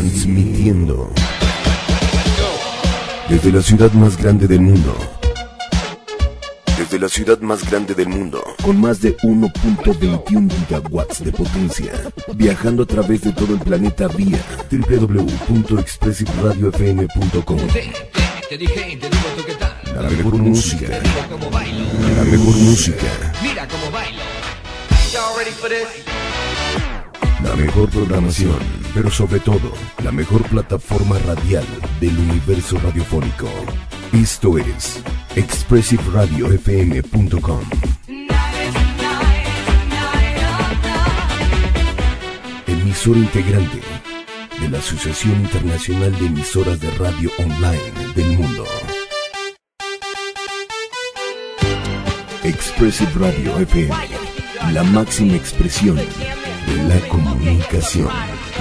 Transmitiendo desde la ciudad más grande del mundo. Desde la ciudad más grande del mundo, con más de 1.21 gigawatts de potencia, viajando a través de todo el planeta vía www.expressiveradiofm.com. La mejor música, la mejor música, la mejor programación, pero sobre todo, la mejor plataforma radial del universo radiofónico. Esto es expressiveradiofm.com. Emisora integrante de la Asociación Internacional de Emisoras de Radio Online del Mundo. Expressive Radio FM, la máxima expresión de la comunicación.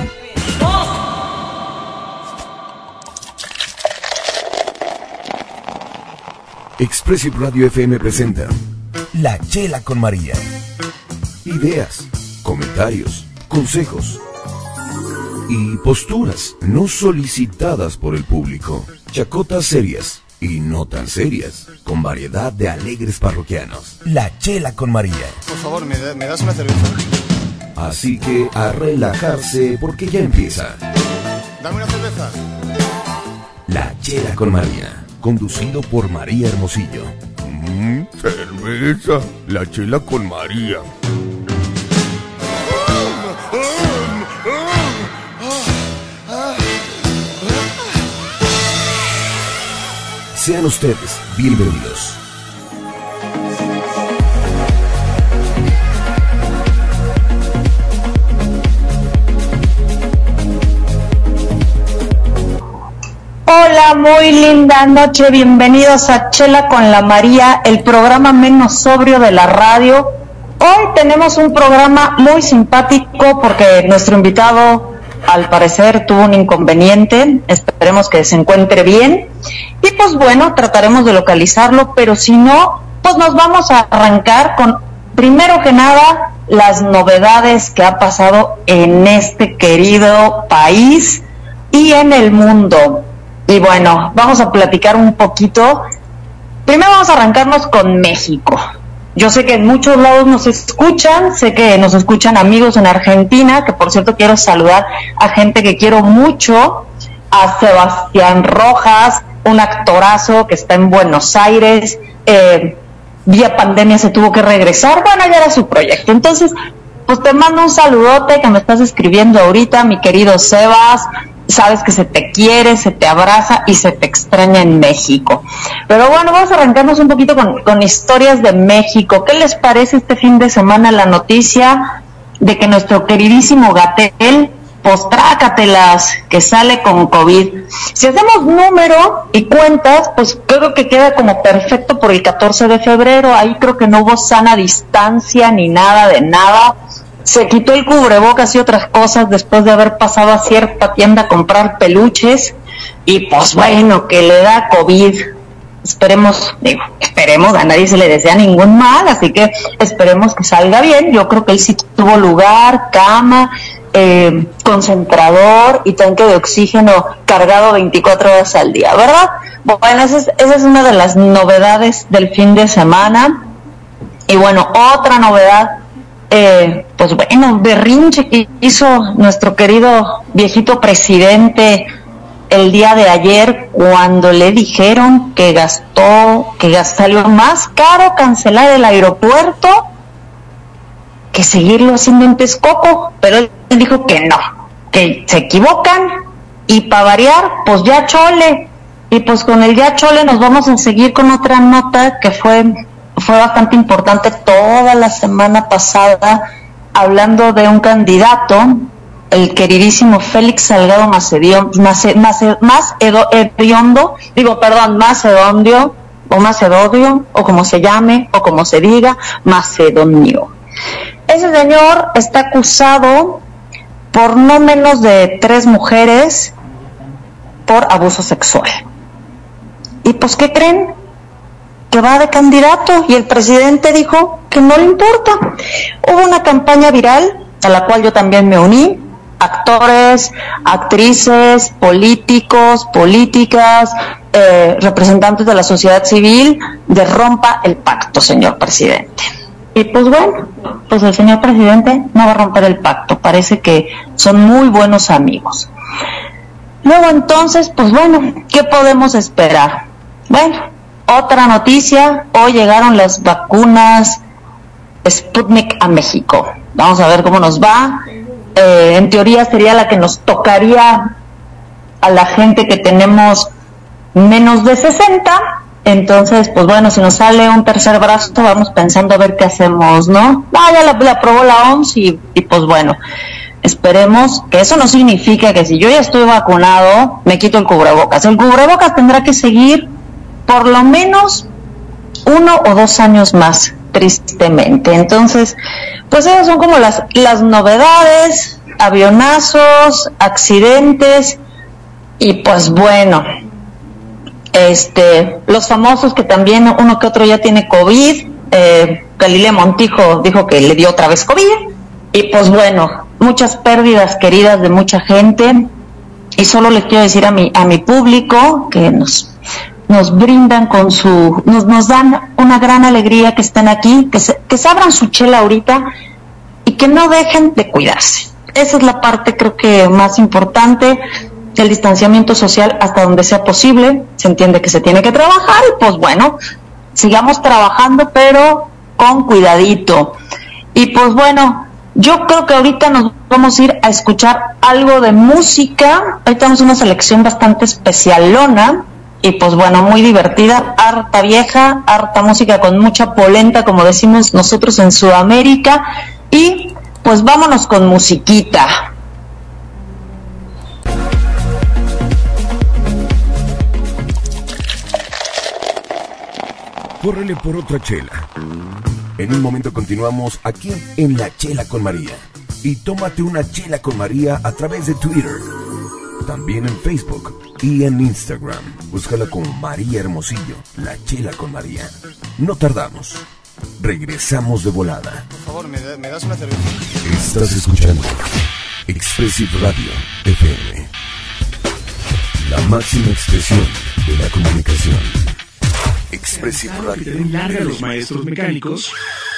Expressive Radio FM presenta La Chela con María. Ideas, comentarios, consejos y posturas no solicitadas por el público. Chacotas serias y no tan serias, con variedad de alegres parroquianos. La Chela con María. Por favor, ¿me das una cerveza? Así que a relajarse porque ya empieza. Dame una cerveza. La Chela con María, conducido por María Hermosillo. Cerveza, la Chela con María. Sean ustedes bienvenidos. Hola, muy linda noche, bienvenidos a Chela con la María, el programa menos sobrio de la radio. Hoy tenemos un programa muy simpático porque nuestro invitado al parecer tuvo un inconveniente, esperemos que se encuentre bien y pues bueno, trataremos de localizarlo, pero si no, pues nos vamos a arrancar con, primero que nada, las novedades que ha pasado en este querido país y en el mundo. Y bueno, vamos a platicar un poquito. Primero vamos a arrancarnos con México. Yo sé que en muchos lados nos escuchan, sé que nos escuchan amigos en Argentina, que por cierto quiero saludar a gente que quiero mucho, a Sebastián Rojas, un actorazo que está en Buenos Aires, vía pandemia se tuvo que regresar, bueno, ya era su proyecto. Entonces, pues te mando un saludote que me estás escribiendo ahorita, mi querido Sebas. Sabes que se te quiere, se te abraza y se te extraña en México. Pero bueno, vamos a arrancarnos un poquito con historias de México. ¿Qué les parece este fin de semana la noticia de que nuestro queridísimo Gatell, pues trácatelas, que sale con COVID? Si hacemos número y cuentas, pues creo que queda como perfecto por el 14 de febrero. Ahí creo que no hubo sana distancia ni nada de nada. Se quitó el cubrebocas y otras cosas después de haber pasado a cierta tienda a comprar peluches y pues bueno, que le da COVID. Esperemos, a nadie se le desea ningún mal, así que esperemos que salga bien. Yo creo que él sí tuvo lugar, cama, concentrador y tanque de oxígeno cargado 24 horas al día, ¿verdad? Bueno, esa es una de las novedades del fin de semana. Y bueno, otra novedad, pues bueno, berrinche que hizo nuestro querido viejito presidente el día de ayer cuando le dijeron que salió más caro cancelar el aeropuerto que seguirlo haciendo en Texcoco, pero él dijo que no, que se equivocan y para variar, pues ya chole. Y pues con el ya chole nos vamos a seguir con otra nota que fue bastante importante toda la semana pasada, hablando de un candidato, el queridísimo Félix Salgado Macedonio, o como se llame, o como se diga, Macedonio. Ese señor está acusado por no menos de 3 mujeres por abuso sexual. Y pues, ¿qué creen? Que va de candidato, y el presidente dijo que no le importa. Hubo una campaña viral a la cual yo también me uní, actores, actrices, políticos, políticas, representantes de la sociedad civil, de rompa el pacto, señor presidente. Y pues bueno, pues el señor presidente no va a romper el pacto, parece que son muy buenos amigos. Luego entonces, pues bueno, ¿qué podemos esperar? Bueno, otra noticia, hoy llegaron las vacunas Sputnik a México. Vamos a ver cómo nos va. En teoría sería la que nos tocaría a la gente que tenemos menos de 60. Entonces, pues bueno, si nos sale un tercer brazo, vamos pensando a ver qué hacemos, ¿no? Ya la aprobó la OMS y pues bueno, esperemos que eso no significa que si yo ya estoy vacunado, me quito el cubrebocas. El cubrebocas tendrá que seguir por lo menos 1 o 2 años más, tristemente. Entonces, pues esas son como las novedades, avionazos, accidentes, y pues bueno, los famosos que también uno que otro ya tiene COVID. Galilea Montijo dijo que le dio otra vez COVID, y pues bueno, muchas pérdidas queridas de mucha gente. Y solo les quiero decir a mi público que nos brindan con nos dan una gran alegría que estén aquí, que se abran su chela ahorita y que no dejen de cuidarse. Esa es la parte, creo que más importante. El distanciamiento social hasta donde sea posible. Se entiende que se tiene que trabajar y pues bueno, sigamos trabajando pero con cuidadito. Y pues bueno, yo creo que ahorita nos vamos a ir a escuchar algo de música. Ahí tenemos una selección bastante especialona y pues bueno, muy divertida, harta vieja, harta música con mucha polenta, como decimos nosotros en Sudamérica. Y pues vámonos con musiquita. Córrele por otra chela. En un momento continuamos aquí en La Chela con María. Y tómate una chela con María a través de Twitter. También en Facebook y en Instagram. Búscala con María Hermosillo, La Chela con María. No tardamos. Regresamos de volada. Por favor, ¿me das una cerveza? Estás escuchando Expressive Radio FM. La máxima expresión de la comunicación. Expressive Radio. Que te den larga a los maestros mecánicos.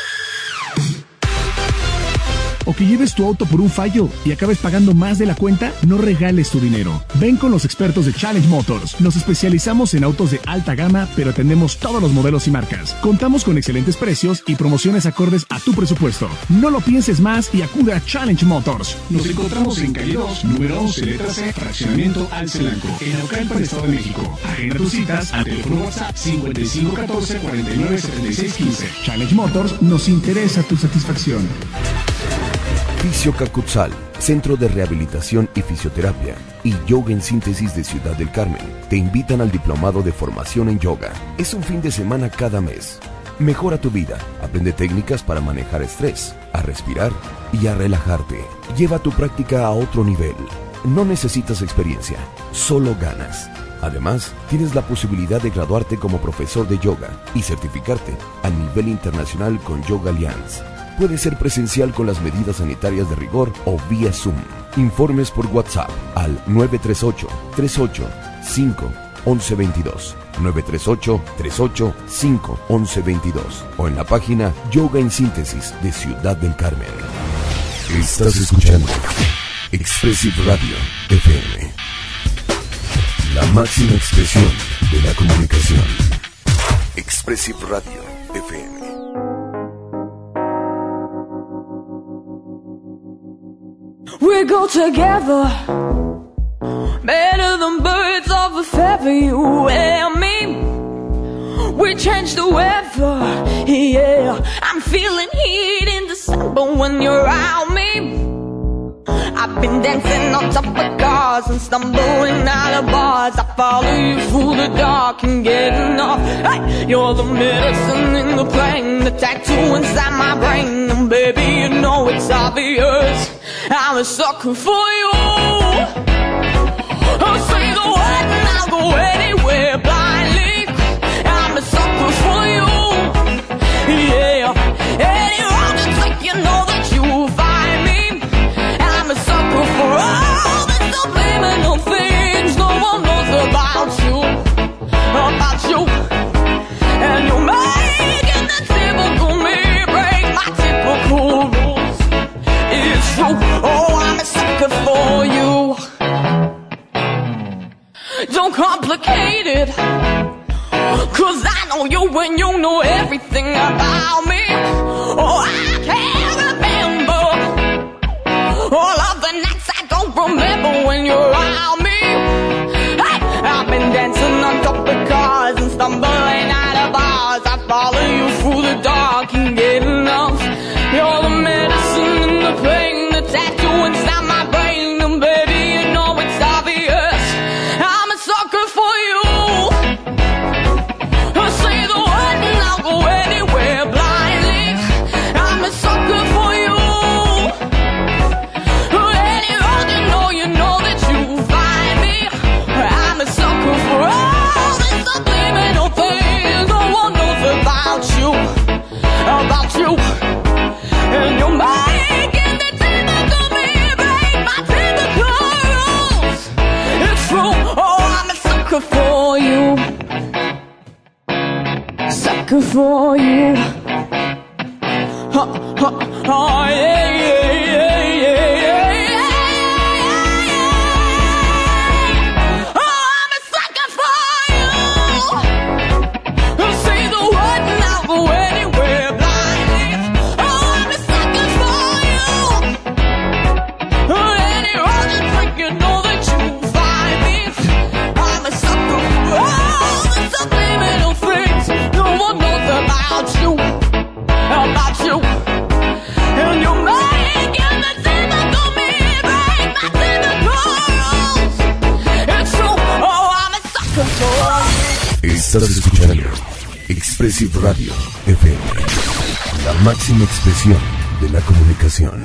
O que lleves tu auto por un fallo y acabes pagando más de la cuenta, no regales tu dinero. Ven con los expertos de Challenge Motors. Nos especializamos en autos de alta gama, pero atendemos todos los modelos y marcas. Contamos con excelentes precios y promociones acordes a tu presupuesto. No lo pienses más y acude a Challenge Motors. Nos encontramos en calle 2, número 11, letra C, fraccionamiento Alcelanco, en Naucalpan, Estado de México. Agenda tus citas al teléfono WhatsApp 5514 49 76 15. Challenge Motors, nos interesa tu satisfacción. Fisio Cacutzal, Centro de Rehabilitación y Fisioterapia y Yoga en Síntesis de Ciudad del Carmen, te invitan al Diplomado de Formación en Yoga. Es un fin de semana cada mes. Mejora tu vida, aprende técnicas para manejar estrés, a respirar y a relajarte. Lleva tu práctica a otro nivel. No necesitas experiencia, solo ganas. Además, tienes la posibilidad de graduarte como profesor de yoga y certificarte a nivel internacional con Yoga Alliance. Puede ser presencial con las medidas sanitarias de rigor o vía Zoom. Informes por WhatsApp al 938-38-5-1122, 938-38-5-1122 o en la página Yoga en Síntesis de Ciudad del Carmen. Estás escuchando Expressive Radio FM. La máxima expresión de la comunicación. Expressive Radio FM. We go together, better than birds of a feather, you and me. We change the weather, yeah. I'm feeling heat in December when you're around me. I've been dancing on top of cars and stumbling out of bars. I follow you through the dark and getting off. Hey, you're the medicine in the pain, the tattoo inside my brain. And baby, you know it's obvious, I'm a sucker for you. I'll say the word and I'll go anywhere blindly. I'm a sucker for you, yeah. Any road you take, you know that you'll find me. I'm a sucker for don't complicate it. 'Cause I know you and you know everything about me. Oh, I can't remember all of the nights I don't remember when you're around me. Hey, I've been dancing on top of cars and stumbling out of bars. I follow you through the dark and get enough. You're the medicine and the pain, the tattoo inside my brain. And baby, you know it's obvious, I'm a sucker for you. Say the word and I'll go anywhere blindly. I'm a sucker for you. Any road you know that you find me. I'm a sucker for all the subliminal things no one knows about you. And you're making the typical me break my typical rules. It's true, oh, I'm a sucker for you. Sucker for you. Oh, yeah, yeah, yeah, yeah, yeah. Oh, I'm a sucker for you. Say the word and I'll go anywhere blindly. Oh, I'm a sucker for you. Any road you take, you know that you find me. I'm a sucker for all the subliminal things no one knows about you. And you're making the typical me break my typical rules. It's true, oh, I'm a sucker for you. Estás escuchando Expressive Radio FM, la máxima expresión de la comunicación.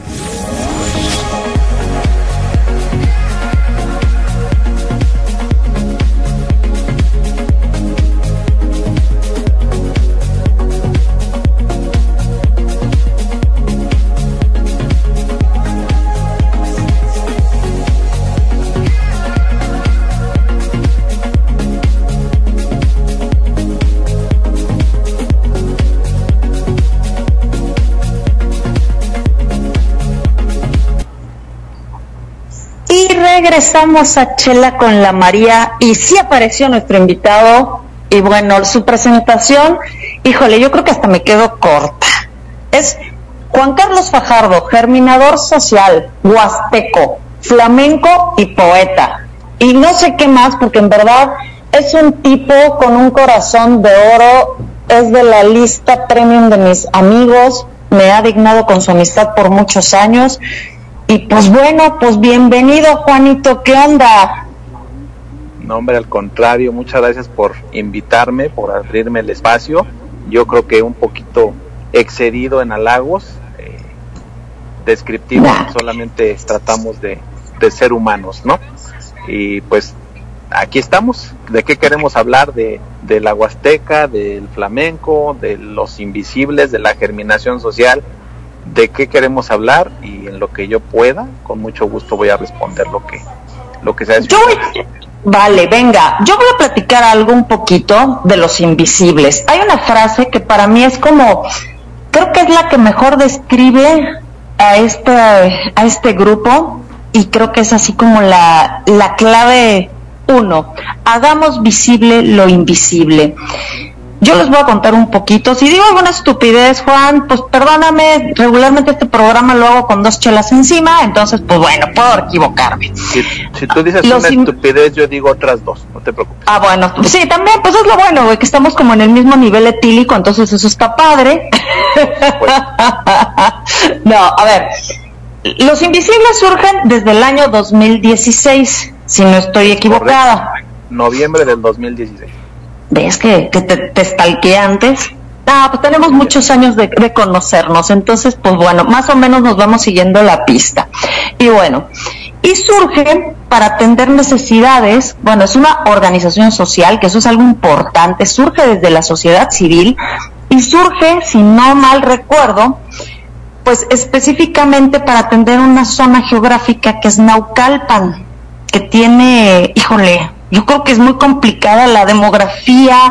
Regresamos a Chela con la María y sí apareció nuestro invitado y bueno, su presentación, híjole, yo creo que hasta me quedo corta. Es Juan Carlos Fajardo, germinador social, huasteco, flamenco y poeta. Y no sé qué más, porque en verdad es un tipo con un corazón de oro, es de la lista premium de mis amigos, me ha dignado con su amistad por muchos años. Y pues bueno, pues bienvenido, Juanito, ¿qué onda? No, hombre, al contrario, muchas gracias por invitarme, por abrirme el espacio. Yo creo que un poquito excedido en halagos descriptivos, solamente tratamos de ser humanos, ¿no? Y pues aquí estamos. ¿De qué queremos hablar? De la huasteca, del flamenco, de los invisibles, de la germinación social. ¿De qué queremos hablar? Y en lo que yo pueda, con mucho gusto voy a responder lo que sea. Vale, venga, yo voy a platicar algo un poquito de los invisibles. Hay una frase que para mí es como, creo que es la que mejor describe a este grupo, y creo que es así como la clave 1, hagamos visible lo invisible. Yo les voy a contar un poquito. Si digo alguna estupidez, Juan, pues perdóname, regularmente este programa lo hago con 2 chelas encima, entonces pues bueno, puedo equivocarme. Si tú dices una estupidez, yo digo otras 2, no te preocupes. Ah, bueno, sí, también, pues es lo bueno, güey, que estamos como en el mismo nivel etílico, entonces eso está padre. Pues. No, a ver, los invisibles surgen desde el año 2016, si no estoy equivocada. Correcto. Noviembre del 2016. ¿Ves que te stalkeé antes? Pues tenemos muchos años de conocernos, entonces pues bueno, más o menos nos vamos siguiendo la pista. Y bueno, y surge para atender necesidades, bueno, es una organización social, que eso es algo importante, surge desde la sociedad civil, y surge, si no mal recuerdo, pues específicamente para atender una zona geográfica que es Naucalpan, que tiene, híjole, yo creo que es muy complicada la demografía,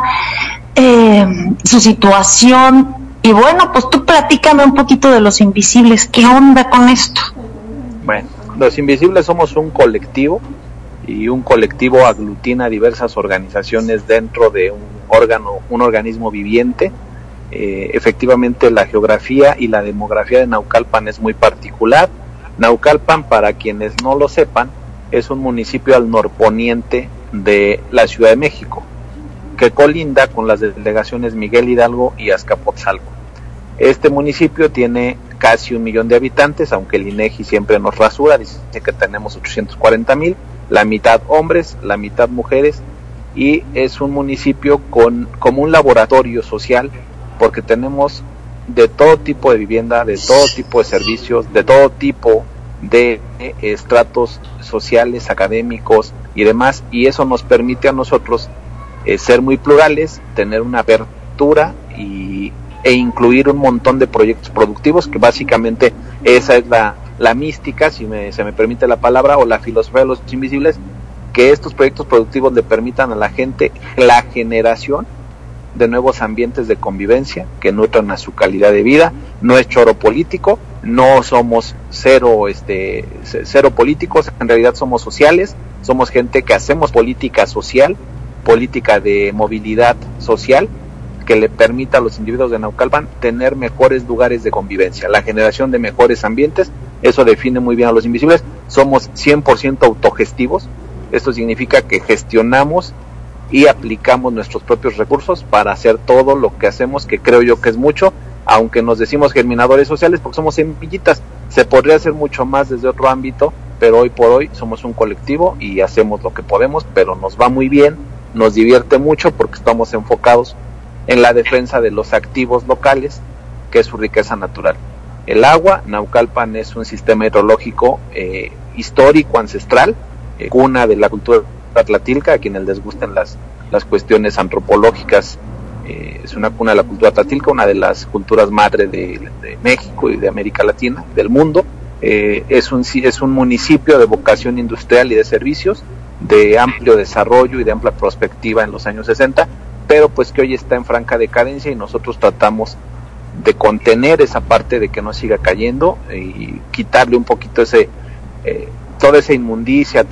su situación, y bueno, pues tú platícame un poquito de los invisibles, ¿qué onda con esto? Bueno, los invisibles somos un colectivo y un colectivo aglutina diversas organizaciones dentro de un organismo viviente. Efectivamente, la geografía y la demografía de Naucalpan es muy particular. Naucalpan, para quienes no lo sepan, es un municipio al norponiente de la Ciudad de México, que colinda con las delegaciones Miguel Hidalgo y Azcapotzalco. Este municipio tiene casi 1 millón de habitantes, aunque el INEGI siempre nos rasura, dice que tenemos 840,000, la mitad hombres, la mitad mujeres, y es un municipio como un laboratorio social, porque tenemos de todo tipo de vivienda, de todo tipo de servicios, de todo tipo de estratos sociales, académicos y demás, y eso nos permite a nosotros ser muy plurales, tener una apertura e incluir un montón de proyectos productivos, que básicamente esa es la mística, se me permite la palabra, o la filosofía de los invisibles, que estos proyectos productivos le permitan a la gente la generación de nuevos ambientes de convivencia que nutran a su calidad de vida. No es choro político, no somos cero políticos, en realidad somos sociales, somos gente que hacemos política social, política de movilidad social, que le permita a los individuos de Naucalpan tener mejores lugares de convivencia, la generación de mejores ambientes. Eso define muy bien a los invisibles. Somos 100% autogestivos. Esto significa que gestionamos y aplicamos nuestros propios recursos para hacer todo lo que hacemos, que creo yo que es mucho, aunque nos decimos germinadores sociales porque somos semillitas. Se podría hacer mucho más desde otro ámbito, pero hoy por hoy somos un colectivo y hacemos lo que podemos, pero nos va muy bien, nos divierte mucho porque estamos enfocados en la defensa de los activos locales, que es su riqueza natural. El agua, Naucalpan es un sistema hidrológico histórico, ancestral, cuna de la cultura atlatilca. A quienes les gusten las cuestiones antropológicas, es una cuna de la cultura atlatilca, una de las culturas madre de México y de América Latina, del mundo. Es un municipio de vocación industrial y de servicios, de amplio desarrollo y de amplia perspectiva en los años 60, pero pues que hoy está en franca decadencia, y nosotros tratamos de contener esa parte, de que no siga cayendo y quitarle un poquito toda esa inmundicia,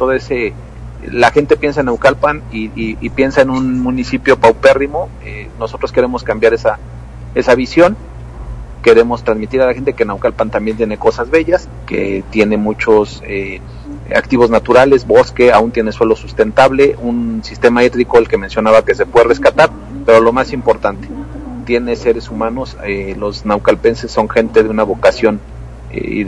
la gente piensa en Naucalpan y piensa en un municipio paupérrimo. Nosotros queremos cambiar esa visión. Queremos transmitir a la gente que Naucalpan también tiene cosas bellas, que tiene muchos activos naturales, bosque, aún tiene suelo sustentable, un sistema hídrico, el que mencionaba, que se puede rescatar, pero lo más importante, tiene seres humanos. Los naucalpenses son gente de una vocación y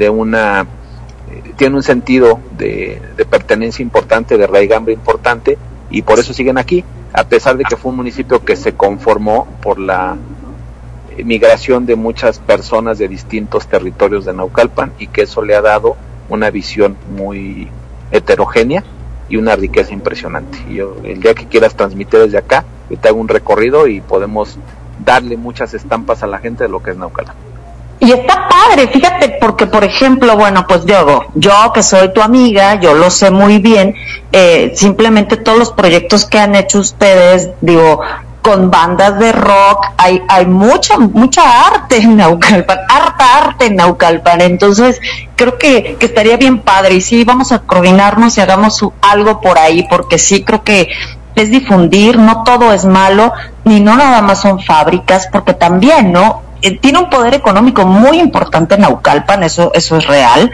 tiene un sentido de pertenencia importante, de raigambre importante, y por eso siguen aquí, a pesar de que fue un municipio que se conformó por la migración de muchas personas de distintos territorios de Naucalpan, y que eso le ha dado una visión muy heterogénea y una riqueza impresionante. Y el día que quieras transmitir desde acá, yo te hago un recorrido y podemos darle muchas estampas a la gente de lo que es Naucalpan. Y está padre, fíjate, porque por ejemplo, bueno, pues yo que soy tu amiga, yo lo sé muy bien, simplemente todos los proyectos que han hecho ustedes, con bandas de rock, hay mucha arte en Naucalpan, harta arte en Naucalpan. Entonces creo que estaría bien padre, y sí, vamos a coordinarnos y hagamos algo por ahí, porque sí creo que es difundir, no todo es malo, ni no nada más son fábricas, porque también, ¿no? Tiene un poder económico muy importante en Naucalpan, eso es real.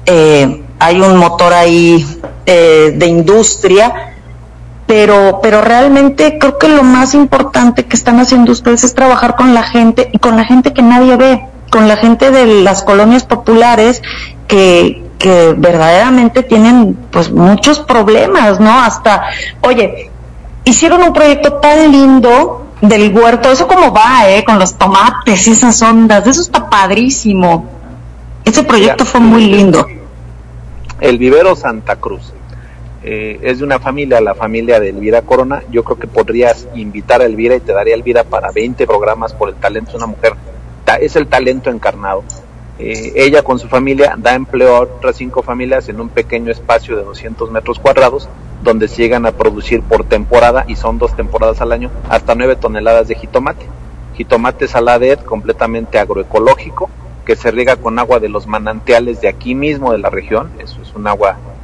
Hay un motor ahí de industria, pero realmente creo que lo más importante que están haciendo ustedes es trabajar con la gente, y con la gente que nadie ve, con la gente de las colonias populares que verdaderamente tienen pues muchos problemas, ¿no? Hasta, oye, hicieron un proyecto tan lindo del huerto, eso como va, con los tomates y esas ondas, eso está padrísimo. Ese proyecto fue muy lindo. El vivero Santa Cruz es de una familia, la familia de Elvira Corona. Yo creo que podrías invitar a Elvira y te daría Elvira para 20 programas por el talento. Es una mujer, es el talento encarnado. Ella con su familia da empleo a otras 5 familias en un pequeño espacio de 200 metros cuadrados, donde se llegan a producir por temporada, y son 2 temporadas al año, hasta 9 toneladas de jitomate saladet, completamente agroecológico, que se riega con agua de los manantiales de aquí mismo de la región. Eso es un agua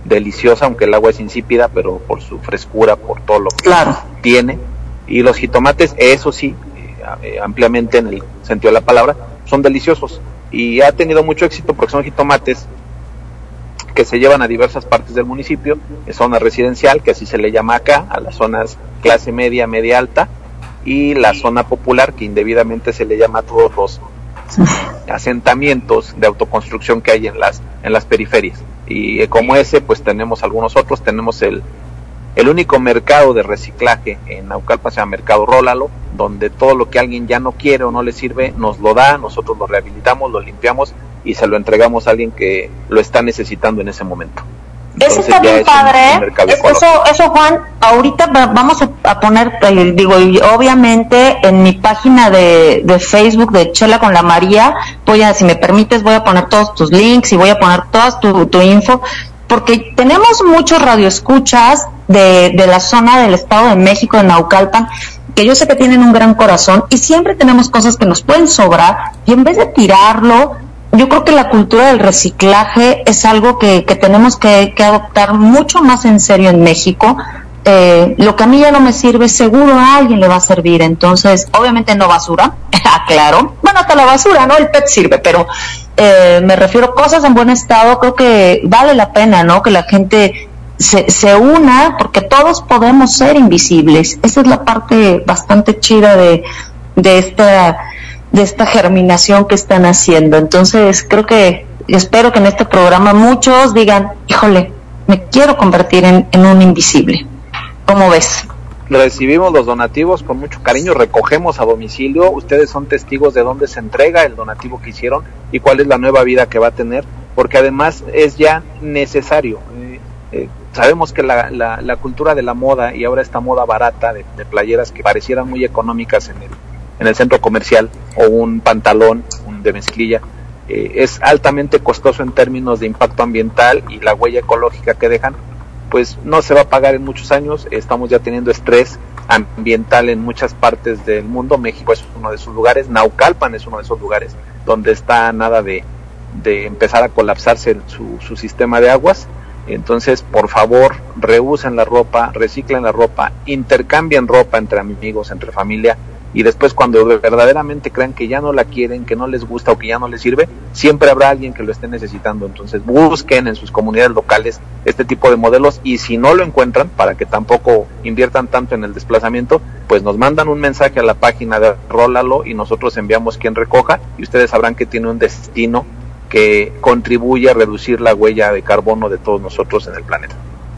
deliciosa, aunque el agua es insípida, pero por su frescura, por todo lo que Claro. tiene. Y los jitomates, eso sí, ampliamente en el sentido de la palabra, son deliciosos. Y ha tenido mucho éxito porque son jitomates que se llevan a diversas partes del municipio, zona residencial, que así se le llama acá, a las zonas clase media, media alta, y la zona popular, que indebidamente se le llama a todos los asentamientos de autoconstrucción que hay en las periferias. Y como ese, pues tenemos algunos otros. Tenemos el único mercado de reciclaje en Naucalpan, se llama Mercado Rólalo, donde todo lo que alguien ya no quiere o no le sirve, nos lo da, nosotros lo rehabilitamos, lo limpiamos y se lo entregamos a alguien que lo está necesitando en ese momento. Eso Entonces, está bien padre, eso Juan, ahorita vamos a poner, digo, obviamente en mi página de Facebook de Chela con la María, si me permites, voy a poner todos tus links y voy a poner toda tu info, porque tenemos muchos radioescuchas de la zona del Estado de México, de Naucalpan, que yo sé que tienen un gran corazón y siempre tenemos cosas que nos pueden sobrar y en vez de tirarlo, yo creo que la cultura del reciclaje es algo que tenemos que adoptar mucho más en serio en México. Lo que a mí ya no me sirve, seguro a alguien le va a servir. Entonces, obviamente no basura, claro. Bueno, hasta la basura, ¿no? El PET sirve, pero me refiero a cosas en buen estado. Creo que vale la pena, ¿no? Que la gente se una, porque todos podemos ser invisibles. Esa es la parte bastante chida de esta germinación que están haciendo. Entonces espero que en este programa muchos digan, híjole, me quiero convertir en un invisible. ¿Cómo ves? Recibimos los donativos con mucho cariño, recogemos a domicilio, ustedes son testigos de dónde se entrega el donativo que hicieron y cuál es la nueva vida que va a tener, porque además es ya necesario. Sabemos que la cultura de la moda y ahora esta moda barata de playeras que parecieran muy económicas en el centro comercial, o un pantalón de mezclilla, es altamente costoso en términos de impacto ambiental y la huella ecológica que dejan, pues no se va a pagar en muchos años. Estamos ya teniendo estrés ambiental en muchas partes del mundo. México es uno de esos lugares, Naucalpan es uno de esos lugares donde está nada de empezar a colapsarse su sistema de aguas. Entonces, por favor, reusen la ropa, reciclen la ropa, intercambien ropa entre amigos, entre familia, y después cuando verdaderamente crean que ya no la quieren, que no les gusta o que ya no les sirve, siempre habrá alguien que lo esté necesitando. Entonces busquen en sus comunidades locales este tipo de modelos, y si no lo encuentran, para que tampoco inviertan tanto en el desplazamiento, pues nos mandan un mensaje a la página de Rólalo y nosotros enviamos quien recoja, y ustedes sabrán que tiene un destino que contribuye a reducir la huella de carbono de todos nosotros en el planeta.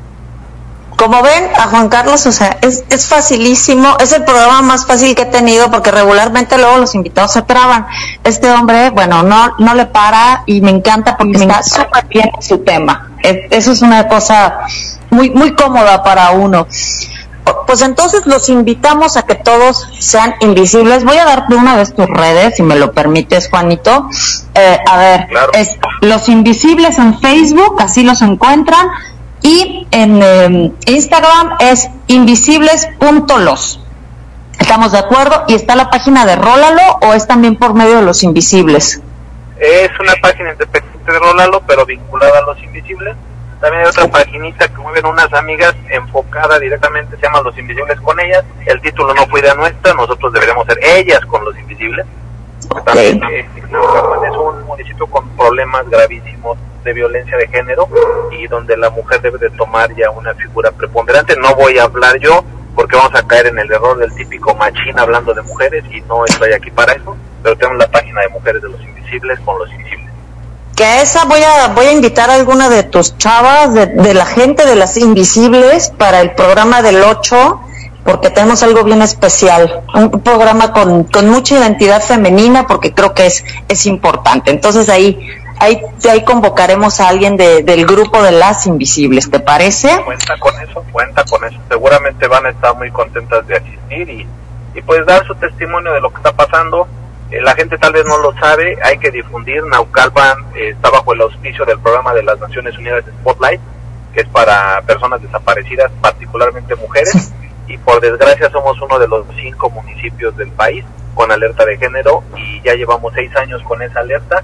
Como ven a Juan Carlos, o sea, es facilísimo, es el programa más fácil que he tenido, porque regularmente luego los invitados se traban. Este hombre, bueno, no le para, y me encanta porque está súper bien en su tema. Eso es una cosa muy, muy cómoda para uno. Pues entonces los invitamos a que todos sean invisibles. Voy a dar de una vez tus redes, si me lo permites, Juanito. A ver, claro. Es Los Invisibles en Facebook, así los encuentran. Y en Instagram es invisibles.los. ¿Estamos de acuerdo? ¿Y está la página de Rólalo o es también por medio de Los Invisibles? Es una página independiente de Rólalo, pero vinculada a Los Invisibles. También hay otra paginita que mueven unas amigas enfocada directamente, se llama Los Invisibles con ellas. El título no fue idea nuestra, nosotros deberíamos ser ellas con Los Invisibles. También es un municipio con problemas gravísimos de violencia de género, y donde la mujer debe de tomar ya una figura preponderante. No voy a hablar yo porque vamos a caer en el error del típico machín hablando de mujeres, y no estoy aquí para eso, pero tenemos la página de Mujeres de los Invisibles con Los Invisibles. Que esa voy a invitar a alguna de tus chavas, de la gente de Las Invisibles, para el programa del 8, porque tenemos algo bien especial, un programa con mucha identidad femenina, porque creo que es importante. Entonces ahí convocaremos a alguien del grupo de Las Invisibles, ¿te parece? Cuenta con eso, seguramente van a estar muy contentas de asistir y pues dar su testimonio de lo que está pasando. La gente tal vez no lo sabe, hay que difundir. Naucalpan está bajo el auspicio del programa de las Naciones Unidas Spotlight, que es para personas desaparecidas, particularmente mujeres, y por desgracia somos uno de los 5 municipios del país con alerta de género, y ya llevamos 6 años con esa alerta,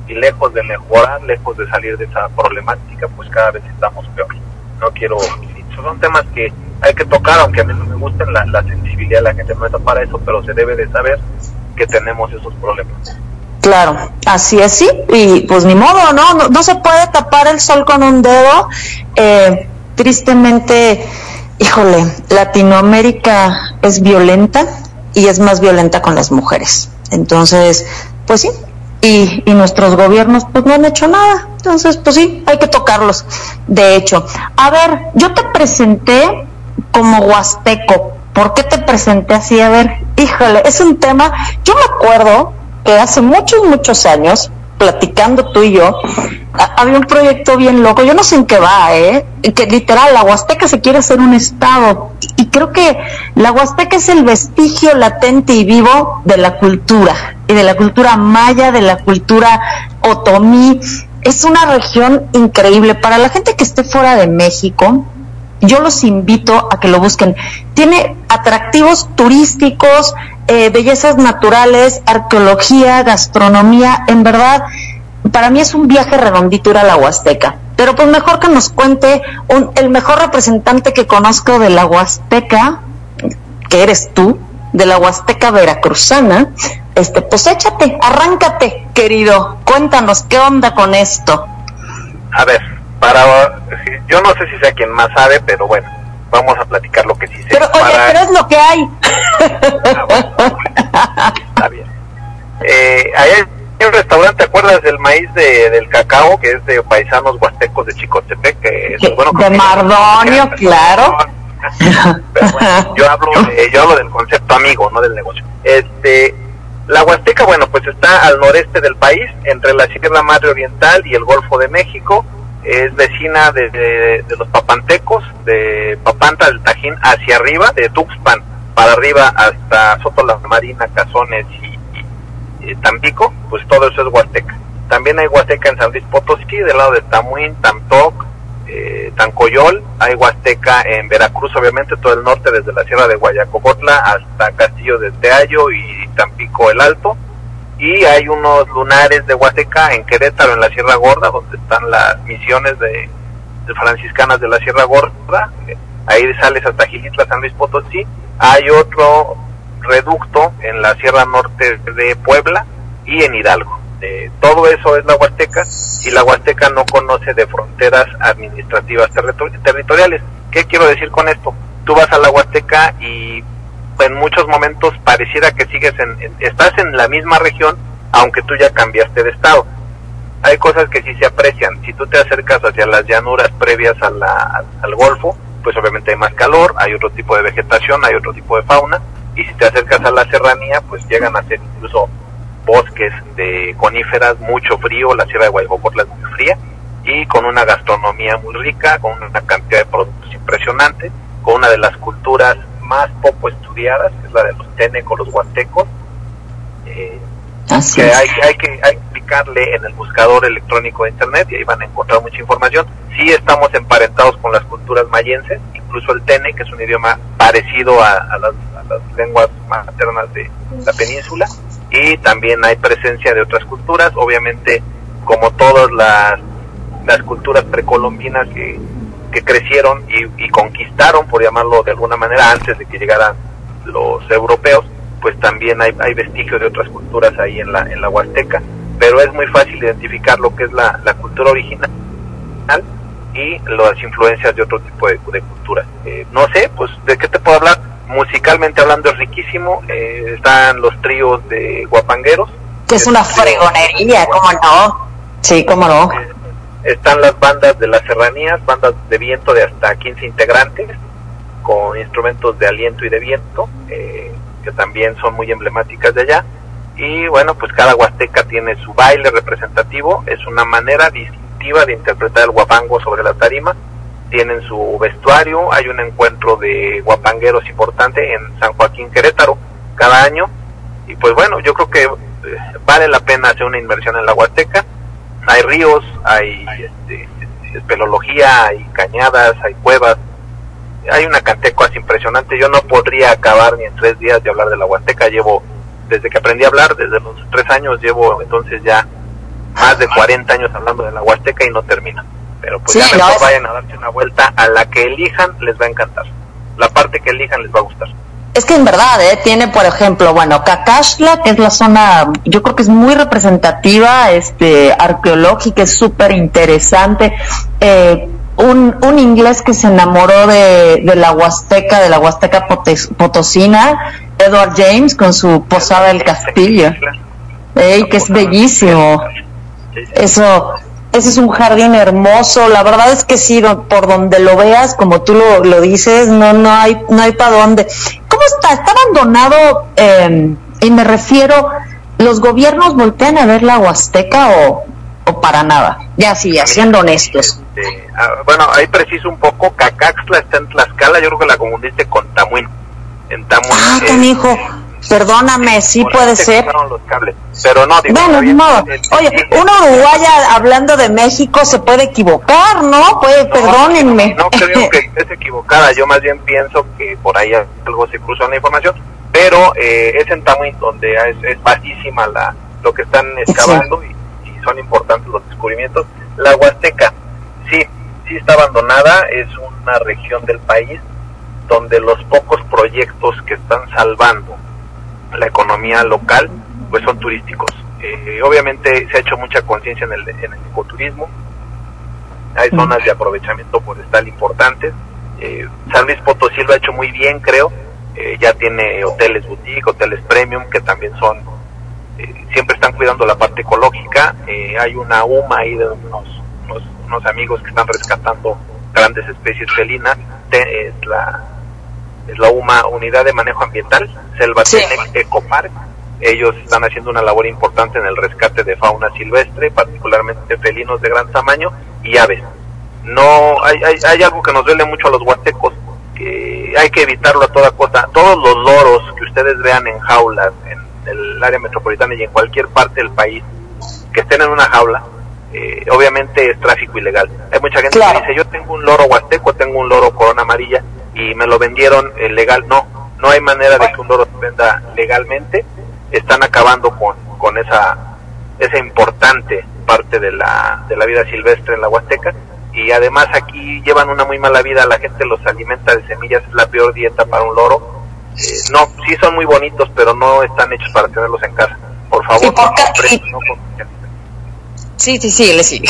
y lejos de mejorar, lejos de salir de esa problemática, pues cada vez estamos peor. No quiero, son temas que hay que tocar, aunque a mí no me gusten, la sensibilidad de la gente no está para eso, pero se debe de saber que tenemos esos problemas. Claro, así es, sí, y pues ni modo, no se puede tapar el sol con un dedo. Tristemente, híjole, Latinoamérica es violenta y es más violenta con las mujeres. Entonces, pues sí, y nuestros gobiernos pues no han hecho nada. Entonces, pues sí, hay que tocarlos. De hecho, a ver, yo te presenté como huasteco. ¿Por qué te presenté así? A ver, híjole, es un tema, yo me acuerdo que hace muchos años, platicando tú y yo, había un proyecto bien loco, yo no sé en qué va, que literal, la Huasteca se quiere hacer un estado, y creo que la Huasteca es el vestigio latente y vivo de la cultura, y de la cultura maya, de la cultura otomí. Es una región increíble. Para la gente que esté fuera de México, yo los invito a que lo busquen. Tiene atractivos turísticos, bellezas naturales, arqueología, gastronomía. En verdad, para mí es un viaje redondito ir a la Huasteca. Pero pues mejor que nos cuente el mejor representante que conozco de la Huasteca, que eres tú, de la Huasteca veracruzana. Pues échate, arráncate, querido. Cuéntanos, ¿qué onda con esto? A ver, yo no sé si sea quien más sabe, pero bueno, vamos a platicar lo que sí sé. Pero oye, pero es lo que hay. Está bien. Hay un restaurante, ¿te acuerdas del maíz del cacao, que es de paisanos huastecos de Chicotepec? Que es, bueno, de Mardonio, claro. Pero bueno, yo hablo del concepto amigo, no del negocio. La Huasteca, bueno, pues está al noreste del país, entre la Sierra Madre Oriental y el Golfo de México. Es vecina de los papantecos, de Papantla del Tajín hacia arriba, de Tuxpan para arriba hasta Soto la Marina, Cazones y Tampico, pues todo eso es Huasteca. También hay Huasteca en San Luis Potosí, del lado de Tamuín, Tamtoc, Tancoyol. Hay Huasteca en Veracruz, obviamente todo el norte, desde la Sierra de Guayacocotla hasta Castillo de Teayo y Tampico el Alto. Y hay unos lunares de Huasteca en Querétaro, en la Sierra Gorda, donde están las misiones de franciscanas de la Sierra Gorda. Ahí sales hasta Gilitla, San Luis Potosí. Hay otro reducto en la Sierra Norte de Puebla y en Hidalgo. Todo eso es la Huasteca, y la Huasteca no conoce de fronteras administrativas territoriales. ¿Qué quiero decir con esto? Tú vas a la Huasteca y en muchos momentos pareciera que estás en la misma región, aunque tú ya cambiaste de estado. Hay cosas que sí se aprecian. Si tú te acercas hacia las llanuras previas al Golfo, pues obviamente hay más calor, hay otro tipo de vegetación, hay otro tipo de fauna, y si te acercas a la serranía, pues llegan a ser incluso bosques de coníferas, mucho frío. La Sierra de Guayacocotla es muy fría, y con una gastronomía muy rica, con una cantidad de productos impresionante, con una de las culturas más poco estudiadas, que es la de los tenecos, los huastecos, que hay que explicarle en el buscador electrónico de internet, y ahí van a encontrar mucha información. Sí estamos emparentados con las culturas mayenses, incluso el tene, que es un idioma parecido a las lenguas maternas de la península, y también hay presencia de otras culturas, obviamente, como todas las culturas precolombinas que crecieron y conquistaron, por llamarlo de alguna manera, antes de que llegaran los europeos, pues también hay vestigios de otras culturas ahí en la Huasteca, pero es muy fácil identificar lo que es la cultura original y las influencias de otro tipo de culturas. No sé, pues, ¿de qué te puedo hablar? Musicalmente hablando es riquísimo. Están los tríos de guapangueros, que es una fregonería, ¿cómo no? Sí, ¿cómo no? Están las bandas de las serranías, bandas de viento de hasta 15 integrantes, con instrumentos de aliento y de viento, que también son muy emblemáticas de allá. Y bueno, pues cada huasteca tiene su baile representativo, es una manera distintiva de interpretar el guapango sobre la tarima. Tienen su vestuario, hay un encuentro de guapangueros importante en San Joaquín, Querétaro, cada año. Y pues bueno, yo creo que vale la pena hacer una inversión en la Huasteca. Hay ríos, hay espeleología, hay cañadas, hay cuevas, hay una cantidad de cosas impresionantes. Yo no podría acabar ni en 3 días de hablar de la Huasteca. Desde que aprendí a hablar, desde los 3 años, llevo entonces ya más de 40 años hablando de la Huasteca y no termina. Pero pues sí, ya mejor vayan a darse una vuelta. A la que elijan les va a encantar. La parte que elijan les va a gustar. Es que en verdad, tiene, por ejemplo, bueno, Cacaxtla, que es la zona, yo creo que es muy representativa, arqueológica, es súper interesante. Un inglés que se enamoró de la Huasteca Potosina, Edward James, con su Posada del Castillo, que es bellísimo. Ese es un jardín hermoso, la verdad es que sí, por donde lo veas, como tú lo dices, no hay para dónde. ¿Cómo está? ¿Está abandonado? Y me refiero, ¿los gobiernos voltean a ver la Huasteca o para nada? Ya sí, siendo honestos. Bueno, ahí preciso un poco, Cacaxtla está en Tlaxcala, yo creo que la confundiste con Tamuín. En Tamuín. Ah, canijo. Perdóname, sí puede ser. Los cables, pero no, digo, bueno, no. Oye, una uruguaya hablando de México se puede equivocar, ¿no? Perdónenme. No creo que estés equivocada, yo más bien pienso que por ahí algo se cruzó en la información, pero es en Tamuín donde es vastísima lo que están excavando y son importantes los descubrimientos. La Huasteca, sí está abandonada, es una región del país donde los pocos proyectos que están salvando la economía local pues son turísticos. Obviamente se ha hecho mucha conciencia en el ecoturismo, hay zonas de aprovechamiento forestal importantes. San Luis Potosí lo ha hecho muy bien, creo. Ya tiene hoteles boutique, hoteles premium, que también son siempre están cuidando la parte ecológica. Hay una UMA ahí de unos amigos que están rescatando grandes especies felinas. Es la UMA, Unidad de Manejo Ambiental, Selva Tenec Ecopark. Ellos están haciendo una labor importante en el rescate de fauna silvestre, particularmente felinos de gran tamaño y aves. No hay algo que nos duele mucho a los huastecos, que hay que evitarlo a toda costa. Todos los loros que ustedes vean en jaulas en el área metropolitana y en cualquier parte del país que estén en una jaula, obviamente es tráfico ilegal. Hay mucha gente que dice, yo tengo un loro huasteco, tengo un loro corona amarilla y me lo vendieron legal. No hay manera de que un loro se venda legalmente. Están acabando con esa importante parte de la vida silvestre en la Huasteca, y además aquí llevan una muy mala vida. La gente los alimenta de semillas, es la peor dieta para un loro. No, sí son muy bonitos, pero no están hechos para tenerlos en casa. Por favor, no compren. Sí, le sigue.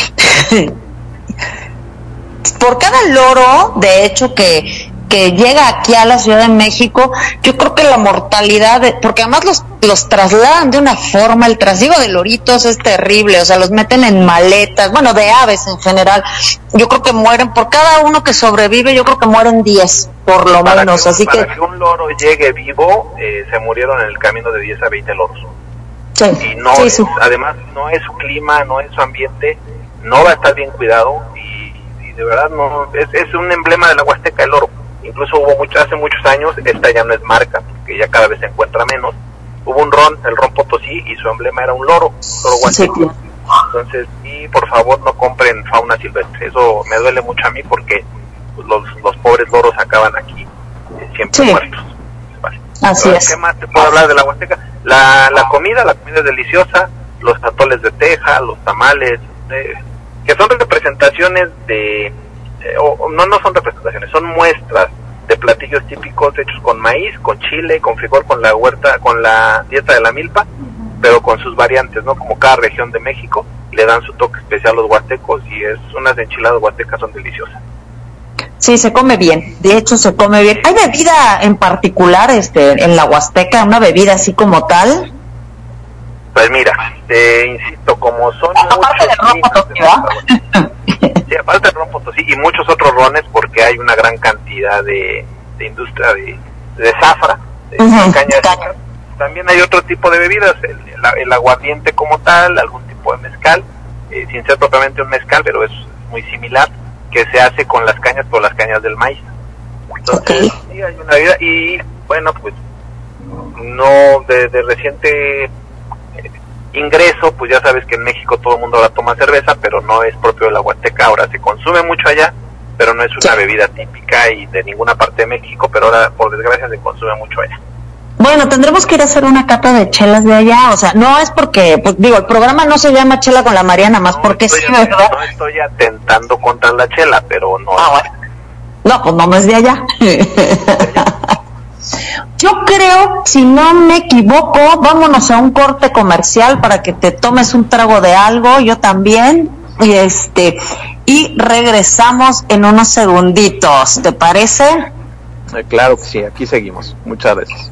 Por cada loro, de hecho, que llega aquí a la Ciudad de México, yo creo que la mortalidad, porque además los trasladan de una forma, el trasiego de loritos es terrible, o sea, los meten en maletas, bueno, de aves en general. Yo creo que mueren, por cada uno que sobrevive, yo creo que mueren 10, por lo menos, para que un loro llegue vivo, se murieron en el camino de 10 a 20 loros. Sí, y no además no es su clima, no es su ambiente, no va a estar bien cuidado, y de verdad no es un emblema de la Huasteca el loro. Incluso hace muchos años, esta ya no es marca, porque ya cada vez se encuentra menos. Hubo el ron Potosí, y su emblema era un loro huasteco. Sí. Entonces, y por favor no compren fauna silvestre. Eso me duele mucho a mí, porque los pobres loros acaban aquí siempre muertos. Vale. Así es. ¿Qué más te puedo hablar de la Huasteca? La comida es deliciosa, los atoles de teja, los tamales, que son representaciones no son representaciones, son muestras de platillos típicos hechos con maíz, con chile, con frijol, con la dieta de la milpa, pero con sus variantes, ¿no? Como cada región de México le dan su toque especial a los huastecos, y unas enchiladas huastecas son deliciosas. Sí, se come bien, de hecho se come bien. ¿Hay bebida en particular en la Huasteca, una bebida así como tal? Pues mira, insisto, como son aparte del ron Potosí, ¿verdad? Sí, aparte del ron Potosí y muchos otros rones, porque hay una gran cantidad de industria de zafra, de caña de azúcar. También hay otro tipo de bebidas, el aguardiente como tal, algún tipo de mezcal, sin ser propiamente un mezcal, pero es muy similar, que se hace con las cañas, por las cañas del maíz. Entonces, sí, hay una bebida, y bueno, pues no de reciente ingreso, pues ya sabes que en México todo el mundo ahora toma cerveza, pero no es propio de la Huasteca. Ahora se consume mucho allá, pero no es una bebida típica y de ninguna parte de México, pero ahora por desgracia se consume mucho allá. Bueno, tendremos que ir a hacer una cata de chelas de allá, o sea, no es porque, pues digo, el programa no se llama Chela con la María, nada más porque sí, ¿verdad? No estoy atentando contra la chela, pero no. Bueno. No, pues no es de allá. Yo creo, si no me equivoco, vámonos a un corte comercial para que te tomes un trago de algo, yo también, y regresamos en unos segunditos, ¿te parece? Claro que sí, aquí seguimos. Muchas gracias.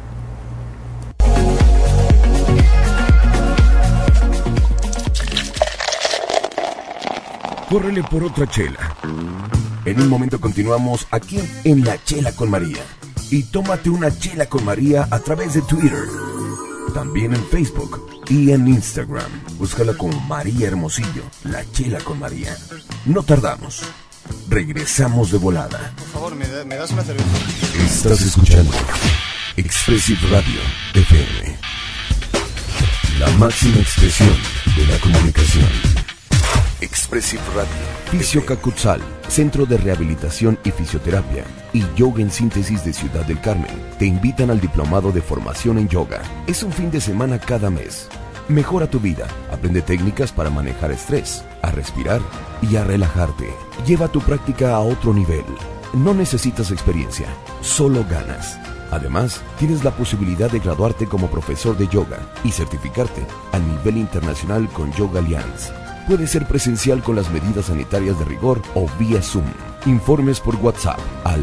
Córrele por otra chela. En un momento continuamos aquí en La Chela con María. Y tómate una chela con María a través de Twitter. También en Facebook y en Instagram. Búscala como María Hermosillo, La Chela con María. No tardamos. Regresamos de volada. Por favor, ¿me das una cerveza? Estás escuchando Expressive Radio FM. La máxima expresión de la comunicación. Expressive Radio. Fisio Cacutzal, Centro de Rehabilitación y Fisioterapia, y Yoga en Síntesis de Ciudad del Carmen te invitan al diplomado de formación en yoga. Es un fin de semana cada mes. Mejora tu vida, aprende técnicas para manejar estrés, a respirar y a relajarte. Lleva tu práctica a otro nivel. No necesitas experiencia, solo ganas. Además, tienes la posibilidad de graduarte como profesor de yoga y certificarte a nivel internacional con Yoga Alliance. Puede ser presencial con las medidas sanitarias de rigor o vía Zoom. Informes por WhatsApp al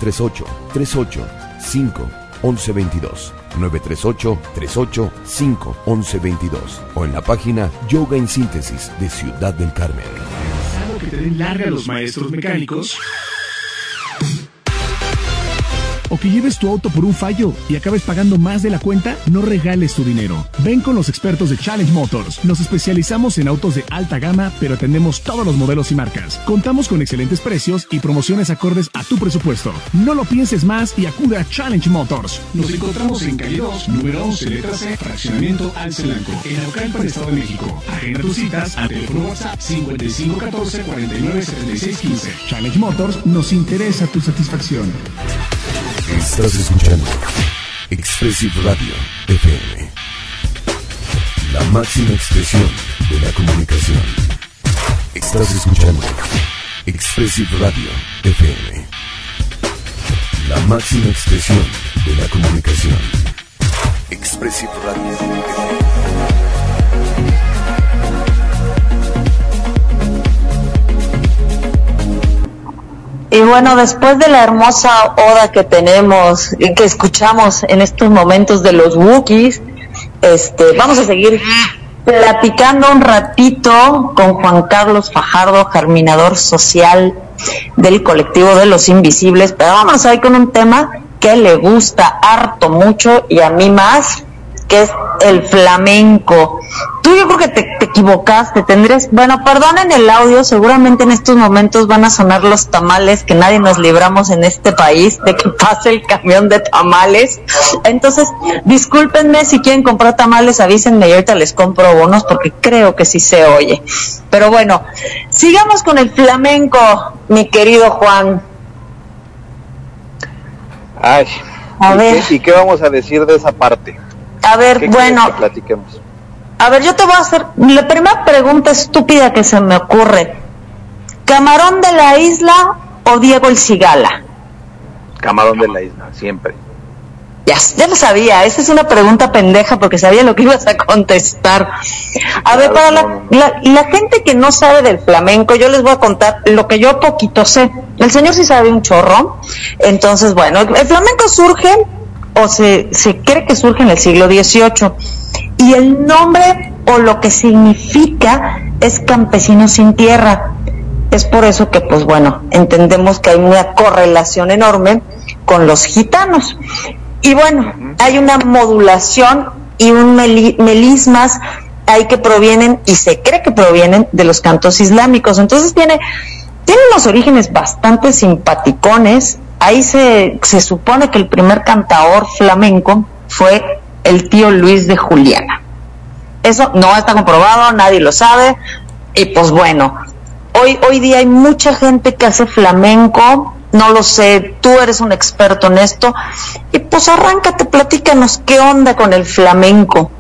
938-38-5-1122. 938-38-5-1122. O en la página Yoga en Síntesis de Ciudad del Carmen. ¿Pensado que te den larga los maestros mecánicos? ¿O que lleves tu auto por un fallo y acabes pagando más de la cuenta? No regales tu dinero. Ven con los expertos de Challenge Motors. Nos especializamos en autos de alta gama, pero atendemos todos los modelos y marcas. Contamos con excelentes precios y promociones acordes a tu presupuesto. No lo pienses más y acude a Challenge Motors. Nos encontramos en calle 2, número 11, letra C, fraccionamiento Alcelanco, en Naucalpan, Estado de México. Agenda tus citas a teléfono WhatsApp 5514-497615. Challenge Motors, nos interesa tu satisfacción. Estás escuchando Expressive Radio FM. La máxima expresión de la comunicación. Estás escuchando Expressive Radio FM. La máxima expresión de la comunicación. Expressive Radio FM. Y bueno, después de la hermosa oda que tenemos y que escuchamos en estos momentos de los Wookiees, vamos a seguir platicando un ratito con Juan Carlos Fajardo, germinador social del colectivo de los invisibles, pero vamos a ir con un tema que le gusta harto mucho y a mí más, que es el flamenco. Tú, yo creo que te equivocaste, bueno, perdonen el audio, seguramente en estos momentos van a sonar los tamales, que nadie nos libramos en este país de que pase el camión de tamales. Entonces, discúlpenme, si quieren comprar tamales, avísenme y ahorita les compro bonos, porque creo que sí se oye. Pero bueno, sigamos con el flamenco, mi querido Juan. Ay, a ver. ¿Y qué vamos a decir de esa parte? A ver, bueno, platiquemos. A ver, yo te voy a hacer la primera pregunta estúpida que se me ocurre. ¿Camarón de la Isla o Diego el Cigala? Camarón de la Isla, siempre. Ya lo sabía, esa es una pregunta pendeja porque sabía lo que ibas a contestar. A ver, para la gente que no sabe del flamenco, yo les voy a contar lo que yo poquito sé. El señor sí sabe un chorro. Entonces, bueno, el flamenco surge, o se cree que surge en el siglo XVIII, y el nombre o lo que significa es campesino sin tierra. Es por eso que, pues bueno, entendemos que hay una correlación enorme con los gitanos. Y bueno, hay una modulación y un melismas ahí que provienen, y se cree que provienen de los cantos islámicos. Entonces tiene unos orígenes bastante simpaticones. Ahí se supone que el primer cantaor flamenco fue el tío Luis de Juliana. Eso no está comprobado, nadie lo sabe. Y pues bueno, hoy día hay mucha gente que hace flamenco no lo sé, tú eres un experto en esto, y pues arráncate, platícanos qué onda con el flamenco.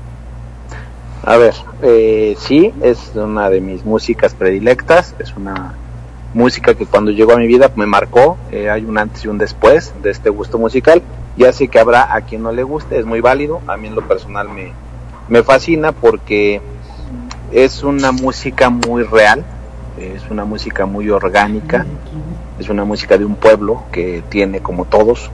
A ver, sí, es una de mis músicas predilectas, es una música que cuando llegó a mi vida me marcó, hay un antes y un después de este gusto musical. Ya sé que habrá a quien no le guste, es muy válido, a mí en lo personal me fascina porque es una música muy real, es una música muy orgánica, es una música de un pueblo que tiene como todos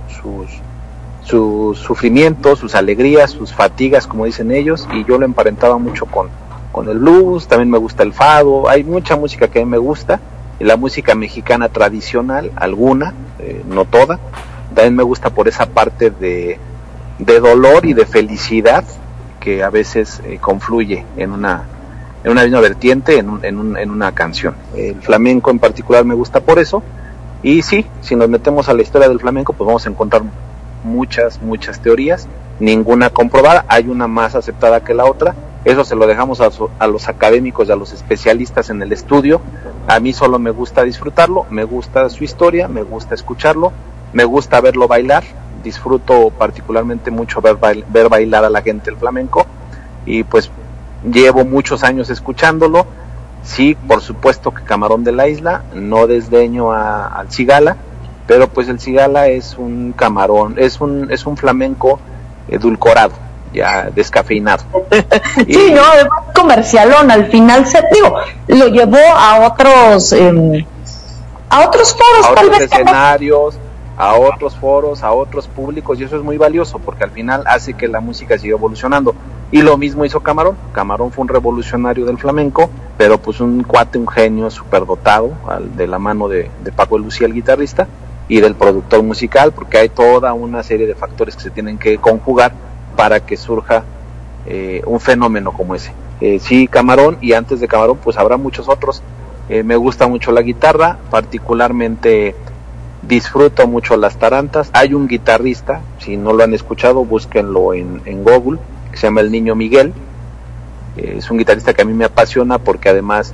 sus sufrimientos, sus alegrías, sus fatigas, como dicen ellos, y yo lo emparentaba mucho con el blues. También me gusta el fado, hay mucha música que a mí me gusta, y la música mexicana tradicional, alguna, no toda, también me gusta por esa parte de dolor y de felicidad que a veces confluye en una misma vertiente, en una canción. El flamenco en particular me gusta por eso, y sí, si nos metemos a la historia del flamenco, pues vamos a encontrar muchas teorías, ninguna comprobada, hay una más aceptada que la otra. Eso se lo dejamos a los académicos y a los especialistas en el estudio. A mí solo me gusta disfrutarlo, me gusta su historia, me gusta escucharlo, me gusta verlo bailar, disfruto particularmente mucho ver bailar a la gente el flamenco, y pues llevo muchos años escuchándolo. Sí, por supuesto que Camarón de la Isla, no desdeño al Cigala, pero pues el Cigala es un camarón, es un flamenco edulcorado, ya descafeinado. Sí, no, es comercialón, al final lo llevó a otros foros, a tal otros vez escenarios, a otros foros, a otros públicos, y eso es muy valioso porque al final hace que la música siga evolucionando. Y lo mismo hizo Camarón. Camarón fue un revolucionario del flamenco, pero pues un cuate, un genio superdotado, de la mano de Paco Lucía, el guitarrista, y del productor musical, porque hay toda una serie de factores que se tienen que conjugar para que surja un fenómeno como ese. Sí, Camarón, y antes de Camarón pues habrá muchos otros. Me gusta mucho la guitarra, particularmente disfruto mucho las tarantas. Hay un guitarrista, si no lo han escuchado, búsquenlo en Google, que se llama El Niño Miguel. Es un guitarrista que a mí me apasiona porque además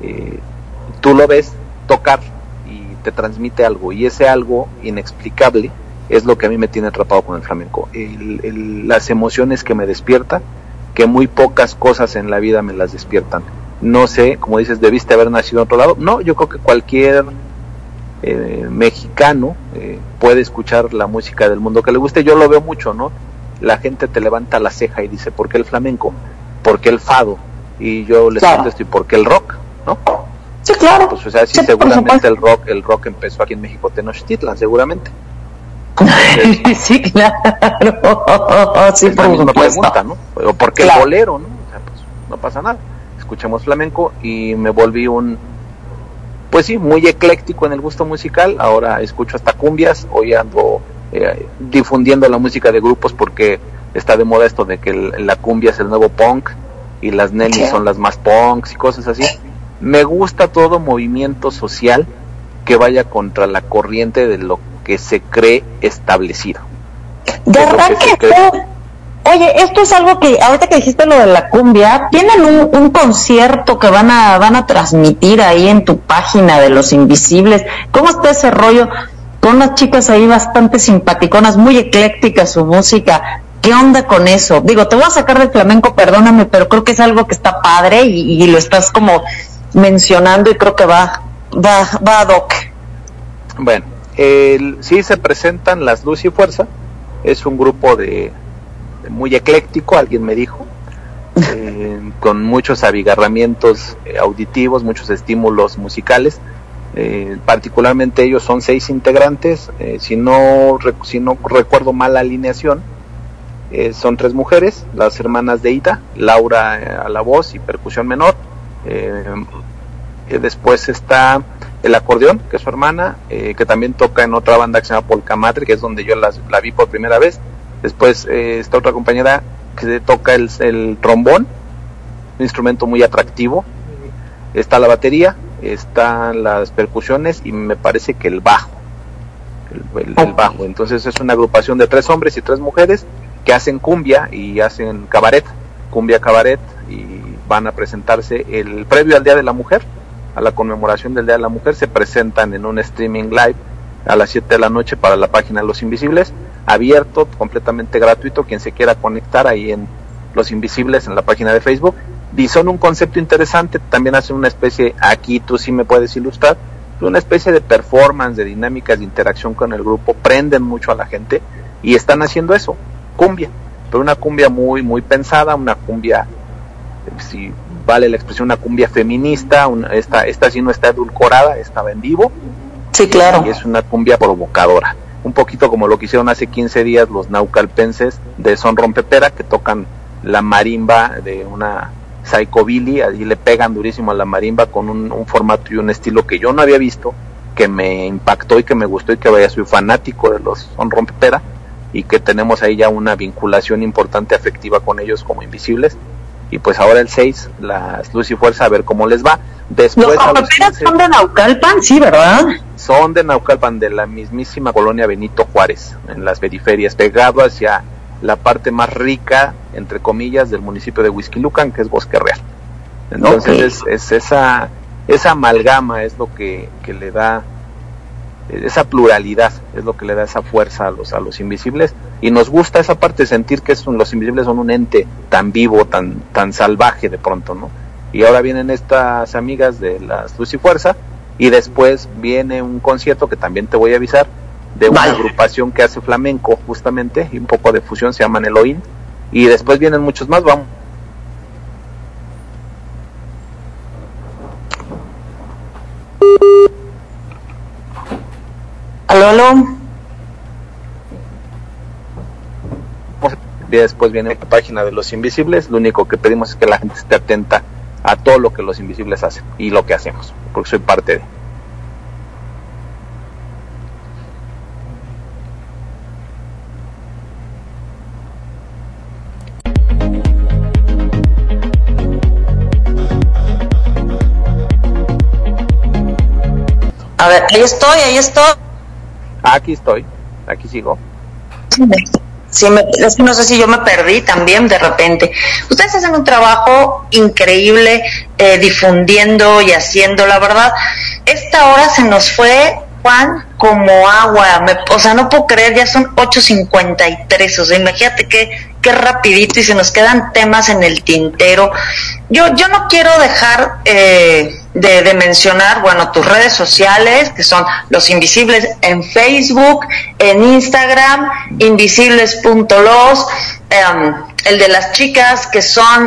tú lo ves tocar y te transmite algo, y ese algo inexplicable es lo que a mí me tiene atrapado con el flamenco. Las emociones que me despierta, que muy pocas cosas en la vida me las despiertan. No sé, como dices, debiste haber nacido en otro lado. No, yo creo que cualquier mexicano puede escuchar la música del mundo que le guste. Yo lo veo mucho, ¿no? La gente te levanta la ceja y dice, ¿por qué el flamenco? ¿Por qué el fado? Y yo les contesto, ¿y por qué el rock? ¿No? Sí, claro. Pues, o sea, sí, seguramente el rock empezó aquí en México, Tenochtitlan, seguramente. Entonces, sí, claro. Sí, es la misma pregunta, ¿no? Pero ¿por qué el bolero, no? O sea, pues no pasa nada. Escuchemos flamenco y me volví pues sí, muy ecléctico en el gusto musical. Ahora escucho hasta cumbias, hoy ando difundiendo la música de grupos porque está de moda esto de que la cumbia es el nuevo punk y las nenis son las más punks y cosas así. Me gusta todo movimiento social que vaya contra la corriente de lo que se cree establecido. De arranque, oye, esto es algo que ahorita que dijiste lo de la cumbia, tienen un concierto que van a transmitir ahí en tu página de Los Invisibles. ¿Cómo está ese rollo? Con unas chicas ahí bastante simpaticonas, muy eclécticas su música. ¿Qué onda con eso? Digo, te voy a sacar del flamenco, perdóname, pero creo que es algo que está padre y lo estás como mencionando y creo que va ad hoc. Bueno, sí se presentan las Luz y Fuerza, es un grupo de muy ecléctico, alguien me dijo, con muchos abigarramientos auditivos, muchos estímulos musicales. Particularmente ellos son 6 integrantes, si no recuerdo mal la alineación, son 3 mujeres, las hermanas de Ida, Laura a la voz y percusión menor, después está el acordeón, que es su hermana, que también toca en otra banda que se llama Polcamadre, que es donde yo la vi por primera vez. Después está otra compañera que toca el trombón, un instrumento muy atractivo. Está la batería, están las percusiones y me parece que el bajo. El bajo. Entonces es una agrupación de 3 hombres y 3 mujeres que hacen cumbia y hacen cabaret, cumbia cabaret, y van a presentarse previo al Día de la Mujer, a la conmemoración del Día de la Mujer. Se presentan en un streaming live a las 7 de la noche para la página de Los Invisibles, abierto, completamente gratuito, quien se quiera conectar ahí en Los Invisibles, en la página de Facebook. Y son un concepto interesante, también hacen una especie, aquí tú sí me puedes ilustrar, una especie de performance, de dinámicas de interacción con el grupo, prenden mucho a la gente y están haciendo eso, cumbia, pero una cumbia muy, muy pensada, una cumbia, si vale la expresión, una cumbia feminista, esta sí no está edulcorada, estaba en vivo. Sí, claro. Y es una cumbia provocadora, un poquito como lo que hicieron hace 15 días los naucalpenses de Son Rompepera, que tocan la marimba de una psychobilly, ahí le pegan durísimo a la marimba con un formato y un estilo que yo no había visto, que me impactó y que me gustó y que vaya, soy fanático de los Son Rompepera y que tenemos ahí ya una vinculación importante afectiva con ellos como Invisibles. Y pues ahora el 6, las Luz y Fuerza, a ver cómo les va. Después, los Rompeperas son de Naucalpan, sí, ¿verdad? Son de Naucalpan, de la mismísima colonia Benito Juárez, en las periferias, pegado hacia la parte más rica, entre comillas, del municipio de Huixquilucan, que es Bosque Real. Entonces es esa amalgama, es lo que le da, esa pluralidad, es lo que le da esa fuerza a los Invisibles, y nos gusta esa parte, sentir que los Invisibles son un ente tan vivo, tan salvaje de pronto, ¿no? Y ahora vienen estas amigas de las Luz y Fuerza, y después viene un concierto que también te voy a avisar, de una agrupación que hace flamenco justamente, y un poco de fusión, se llaman Elohim, y después vienen muchos más. Vamos. Aló. Después viene la página de Los Invisibles. Lo único que pedimos es que la gente esté atenta a todo lo que Los Invisibles hacen y lo que hacemos, porque soy parte de. A ver, ahí estoy. Aquí estoy, aquí sigo. Sí, es que no sé si yo me perdí también de repente. Ustedes hacen un trabajo increíble difundiendo y haciendo, la verdad. Esta hora se nos fue, Juan, como agua. O sea, no puedo creer, ya son 8:53. O sea, imagínate qué rapidito, y se nos quedan temas en el tintero. Yo no quiero dejar de mencionar, bueno, tus redes sociales, que son Los Invisibles en Facebook, en Instagram, invisibles.los, el de las chicas, que son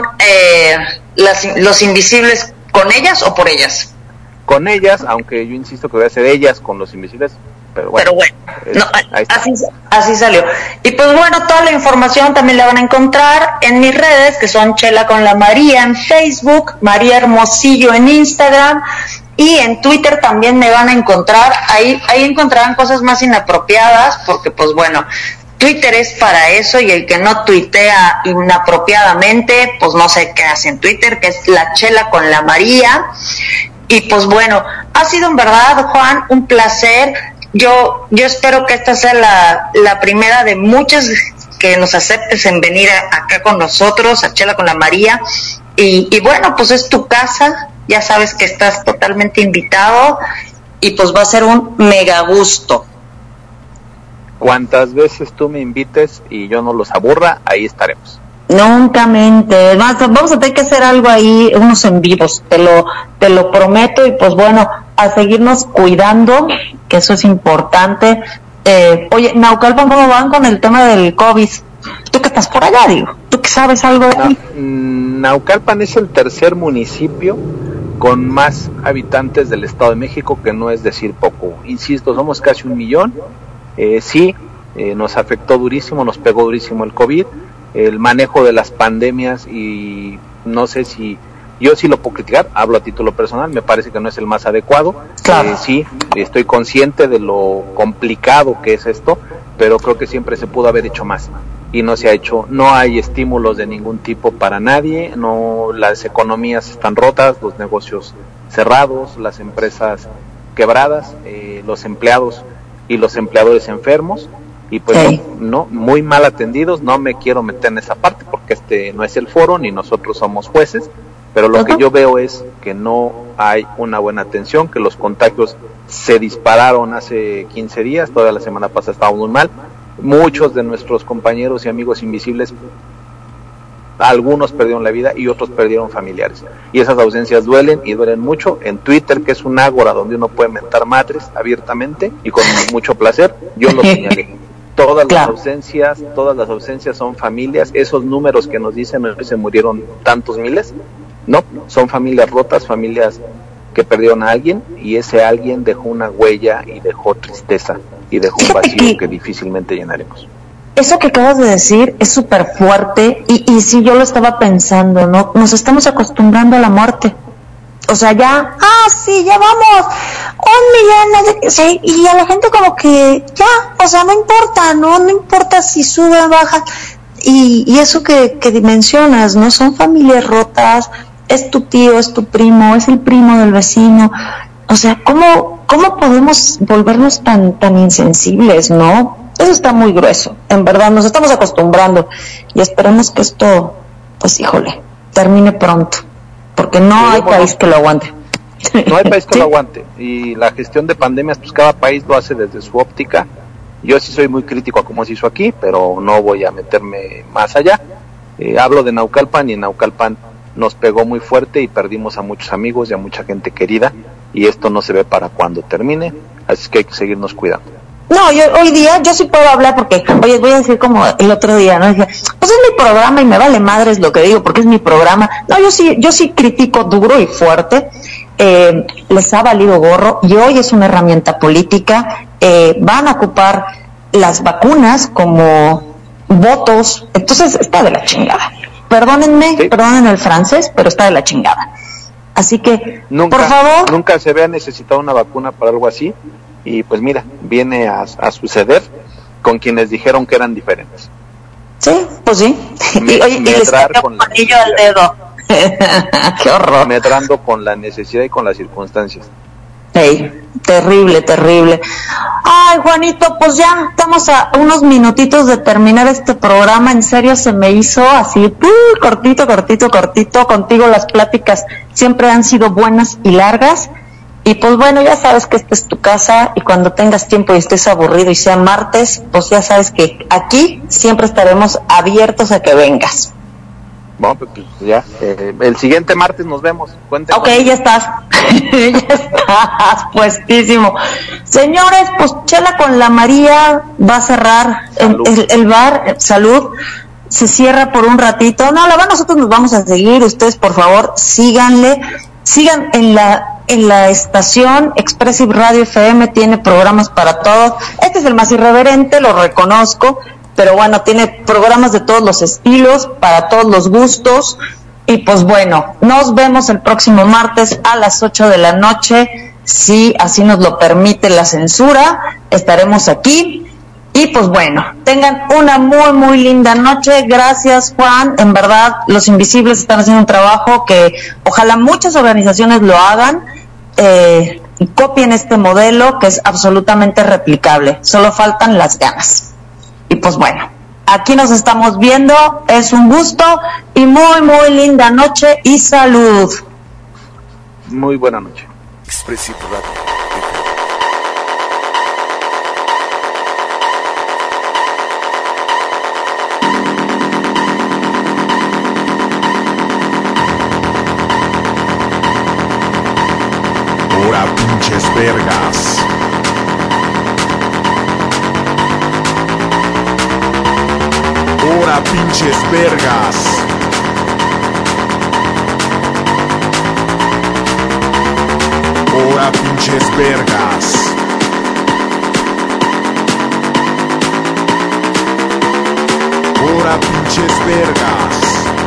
Los Invisibles, ¿con ellas o por ellas? Con ellas, aunque yo insisto que voy a hacer ellas con Los Invisibles, pero bueno, no, así salió. Y pues bueno, toda la información también la van a encontrar en mis redes, que son Chela con la María en Facebook, María Hermosillo en Instagram, y en Twitter también me van a encontrar. Ahí encontrarán cosas más inapropiadas, porque pues bueno, Twitter es para eso, y el que no tuitea inapropiadamente, pues no sé qué hace en Twitter, que es la Chela con la María. Y pues bueno, ha sido en verdad, Juan, un placer. Yo espero que esta sea la primera de muchas que nos aceptes en venir acá con nosotros, a Chela con la María. Y bueno, pues es tu casa, ya sabes que estás totalmente invitado, y pues va a ser un mega gusto. Cuantas veces tú me invites y yo no los aburra, ahí estaremos. Nunca mente. Vamos a tener que hacer algo ahí, unos en vivos, te lo prometo. Y pues bueno, a seguirnos cuidando, que eso es importante. Oye, Naucalpan, ¿cómo van con el tema del COVID? Tú que estás por allá, digo, tú que sabes algo de ahí. Naucalpan es el tercer municipio con más habitantes del Estado de México, que no es decir poco. Insisto, somos casi 1 millón. Nos afectó durísimo, nos pegó durísimo el COVID. El manejo de las pandemias, y no sé si yo sí lo puedo criticar, hablo a título personal, me parece que no es el más adecuado. Claro. Sí, estoy consciente de lo complicado que es esto, pero creo que siempre se pudo haber hecho más y no se ha hecho. No hay estímulos de ningún tipo para nadie, no, las economías están rotas, los negocios cerrados, las empresas quebradas, los empleados y los empleadores enfermos. Y pues no, muy mal atendidos. No me quiero meter en esa parte porque este no es el foro, ni nosotros somos jueces, pero lo que yo veo es que no hay una buena atención, que los contagios se dispararon hace 15 días, toda la semana pasada estábamos muy mal, muchos de nuestros compañeros y amigos invisibles, algunos perdieron la vida y otros perdieron familiares, y esas ausencias duelen y duelen mucho. En Twitter, que es un ágora donde uno puede mentar madres abiertamente y con mucho placer, yo lo señalé. Todas las ausencias son familias. Esos números que nos dicen que se murieron tantos miles, no, son familias rotas, familias que perdieron a alguien, y ese alguien dejó una huella y dejó tristeza y dejó un vacío que difícilmente llenaremos. Eso que acabas de decir es súper fuerte, y sí, yo lo estaba pensando, ¿no? Nos estamos acostumbrando a la muerte. O sea, ya, sí, ya vamos, 1 millón, sí, y a la gente como que, ya, o sea, no importa, no importa si sube o baja, y eso que mencionas, ¿no? Son familias rotas, es tu tío, es tu primo, es el primo del vecino. O sea, ¿cómo podemos volvernos tan insensibles, no? Eso está muy grueso, en verdad, nos estamos acostumbrando, y esperemos que esto, pues híjole, termine pronto, porque no hay país que lo aguante. No hay país que lo aguante, y la gestión de pandemias, pues cada país lo hace desde su óptica. Yo sí soy muy crítico a cómo se hizo aquí, pero no voy a meterme más allá. Hablo de Naucalpan, y en Naucalpan nos pegó muy fuerte y perdimos a muchos amigos y a mucha gente querida, y esto no se ve para cuando termine, así que hay que seguirnos cuidando. No, hoy día yo sí puedo hablar porque, oye, voy a decir como el otro día, ¿no? Dije, pues es mi programa y me vale madres lo que digo porque es mi programa. No, yo sí critico duro y fuerte. Les ha valido gorro, y hoy es una herramienta política. Van a ocupar las vacunas como votos, entonces está de la chingada. Perdónenme, sí. Perdonen el francés, pero está de la chingada. Así que, por favor. Nunca se había necesitado una vacuna para algo así, y pues mira, viene a suceder con quienes dijeron que eran diferentes. Sí, pues sí. Y les cayó un anillo al dedo. Qué horror. Medrando con la necesidad y con las circunstancias. Hey, terrible. Ay, Juanito, pues ya estamos a unos minutitos de terminar este programa. En serio, se me hizo así, cortito. Contigo las pláticas siempre han sido buenas y largas. Y pues bueno, ya sabes que esta es tu casa, y cuando tengas tiempo y estés aburrido y sea martes, pues ya sabes que aquí siempre estaremos abiertos a que vengas. Bueno, pues ya, el siguiente martes nos vemos. Cuéntanos. Ok, ya estás puestísimo. Señores, pues Chela con la María va a cerrar el bar. Salud. Se cierra por un ratito. No, la verdad, nosotros nos vamos a seguir. Ustedes, por favor, sigan en la estación Expressive Radio FM, tiene programas para todos. Este es el más irreverente, lo reconozco, pero bueno, tiene programas de todos los estilos, para todos los gustos. Y pues bueno, nos vemos el próximo martes a las 8 de la noche, si así nos lo permite la censura, estaremos aquí. Y pues bueno, tengan una muy linda noche. Gracias, Juan. En verdad, los invisibles están haciendo un trabajo que ojalá muchas organizaciones lo hagan, y copien este modelo que es absolutamente replicable. Solo faltan las ganas. Y pues bueno, aquí nos estamos viendo. Es un gusto y muy linda noche y salud. Muy buena noche. Expressive Radio. Ahora pinches vergas. Ahora pinches vergas. Ahora pinches vergas. Ahora pinches vergas.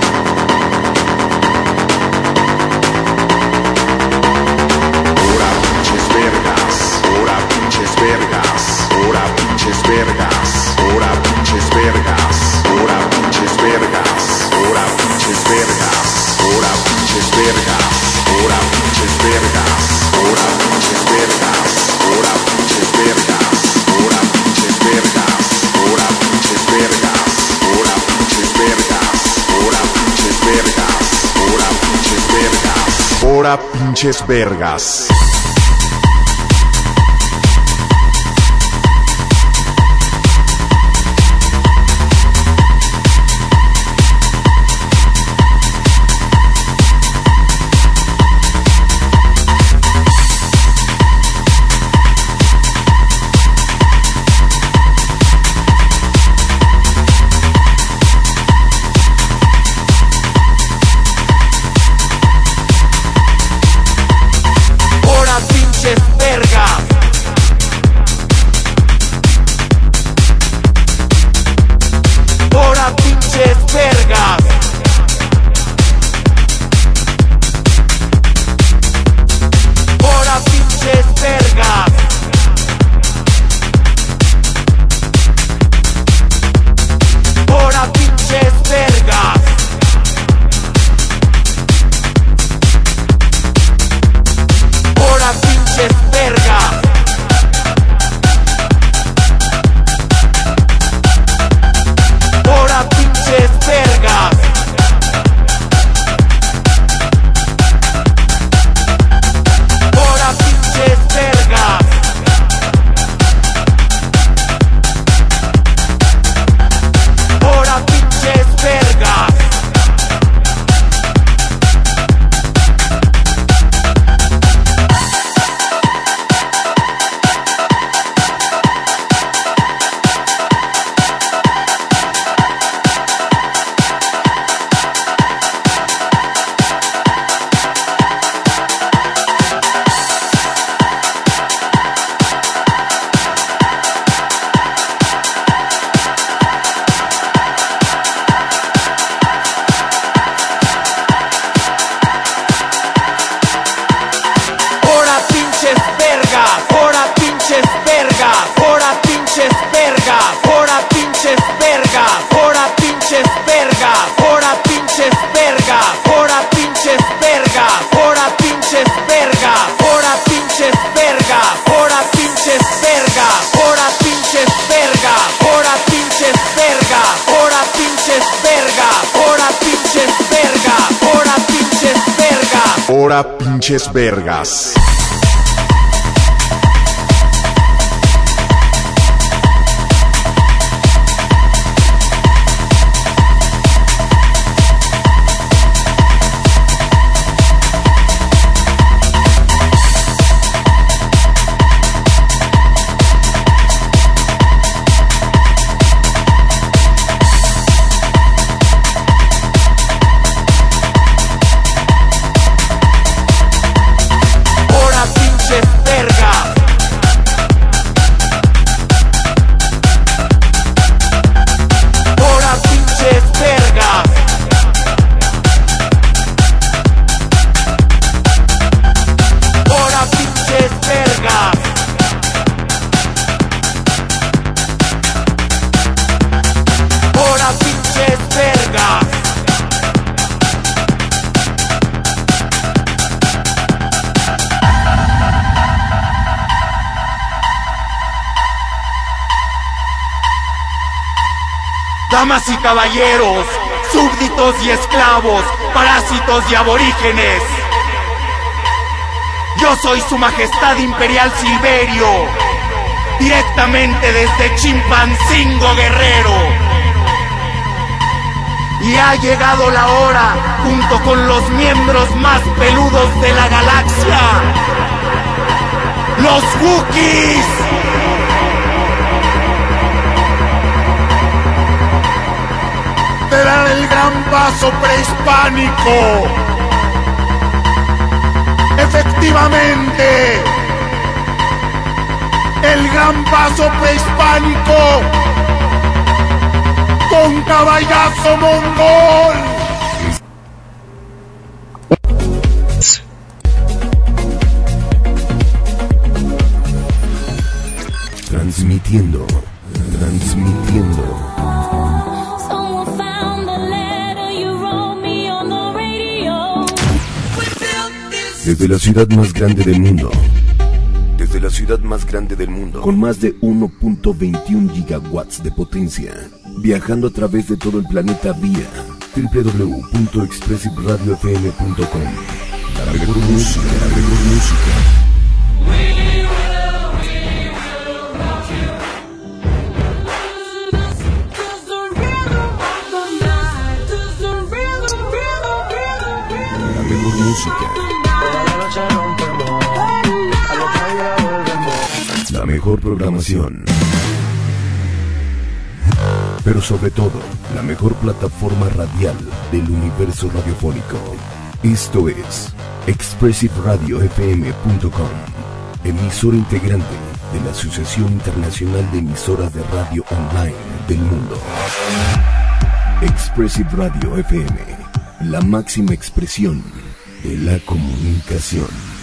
Ahora pinches vergas, ahora pinches vergas, ahora pinches vergas, ahora pinches vergas, ahora pinches vergas, ahora pinches vergas, ahora pinches vergas, ahora pinches vergas, ahora pinches vergas, ahora pinches vergas, ahora pinches vergas, Hora pinches vergas. Hora pinches vergas. Damas y caballeros, súbditos y esclavos, parásitos y aborígenes. Yo soy su majestad imperial Silverio, directamente desde Chimpancingo Guerrero. Y ha llegado la hora, junto con los miembros más peludos de la galaxia, los Wookiees. De dar el gran paso prehispánico. Efectivamente, el gran paso prehispánico con caballazo mongol. Transmitiendo. Desde la ciudad más grande del mundo. Con más de 1.21 gigawatts de potencia. Viajando a través de todo el planeta vía www.expressiveradiofm.com. La La mejor música, la mejor música. La mejor música. La mejor programación. Pero sobre todo, la mejor plataforma radial del universo radiofónico. Esto es ExpressiveRadioFM.com, emisora integrante de la Asociación Internacional de Emisoras de Radio Online del mundo. Expressive Radio FM, la máxima expresión de la comunicación.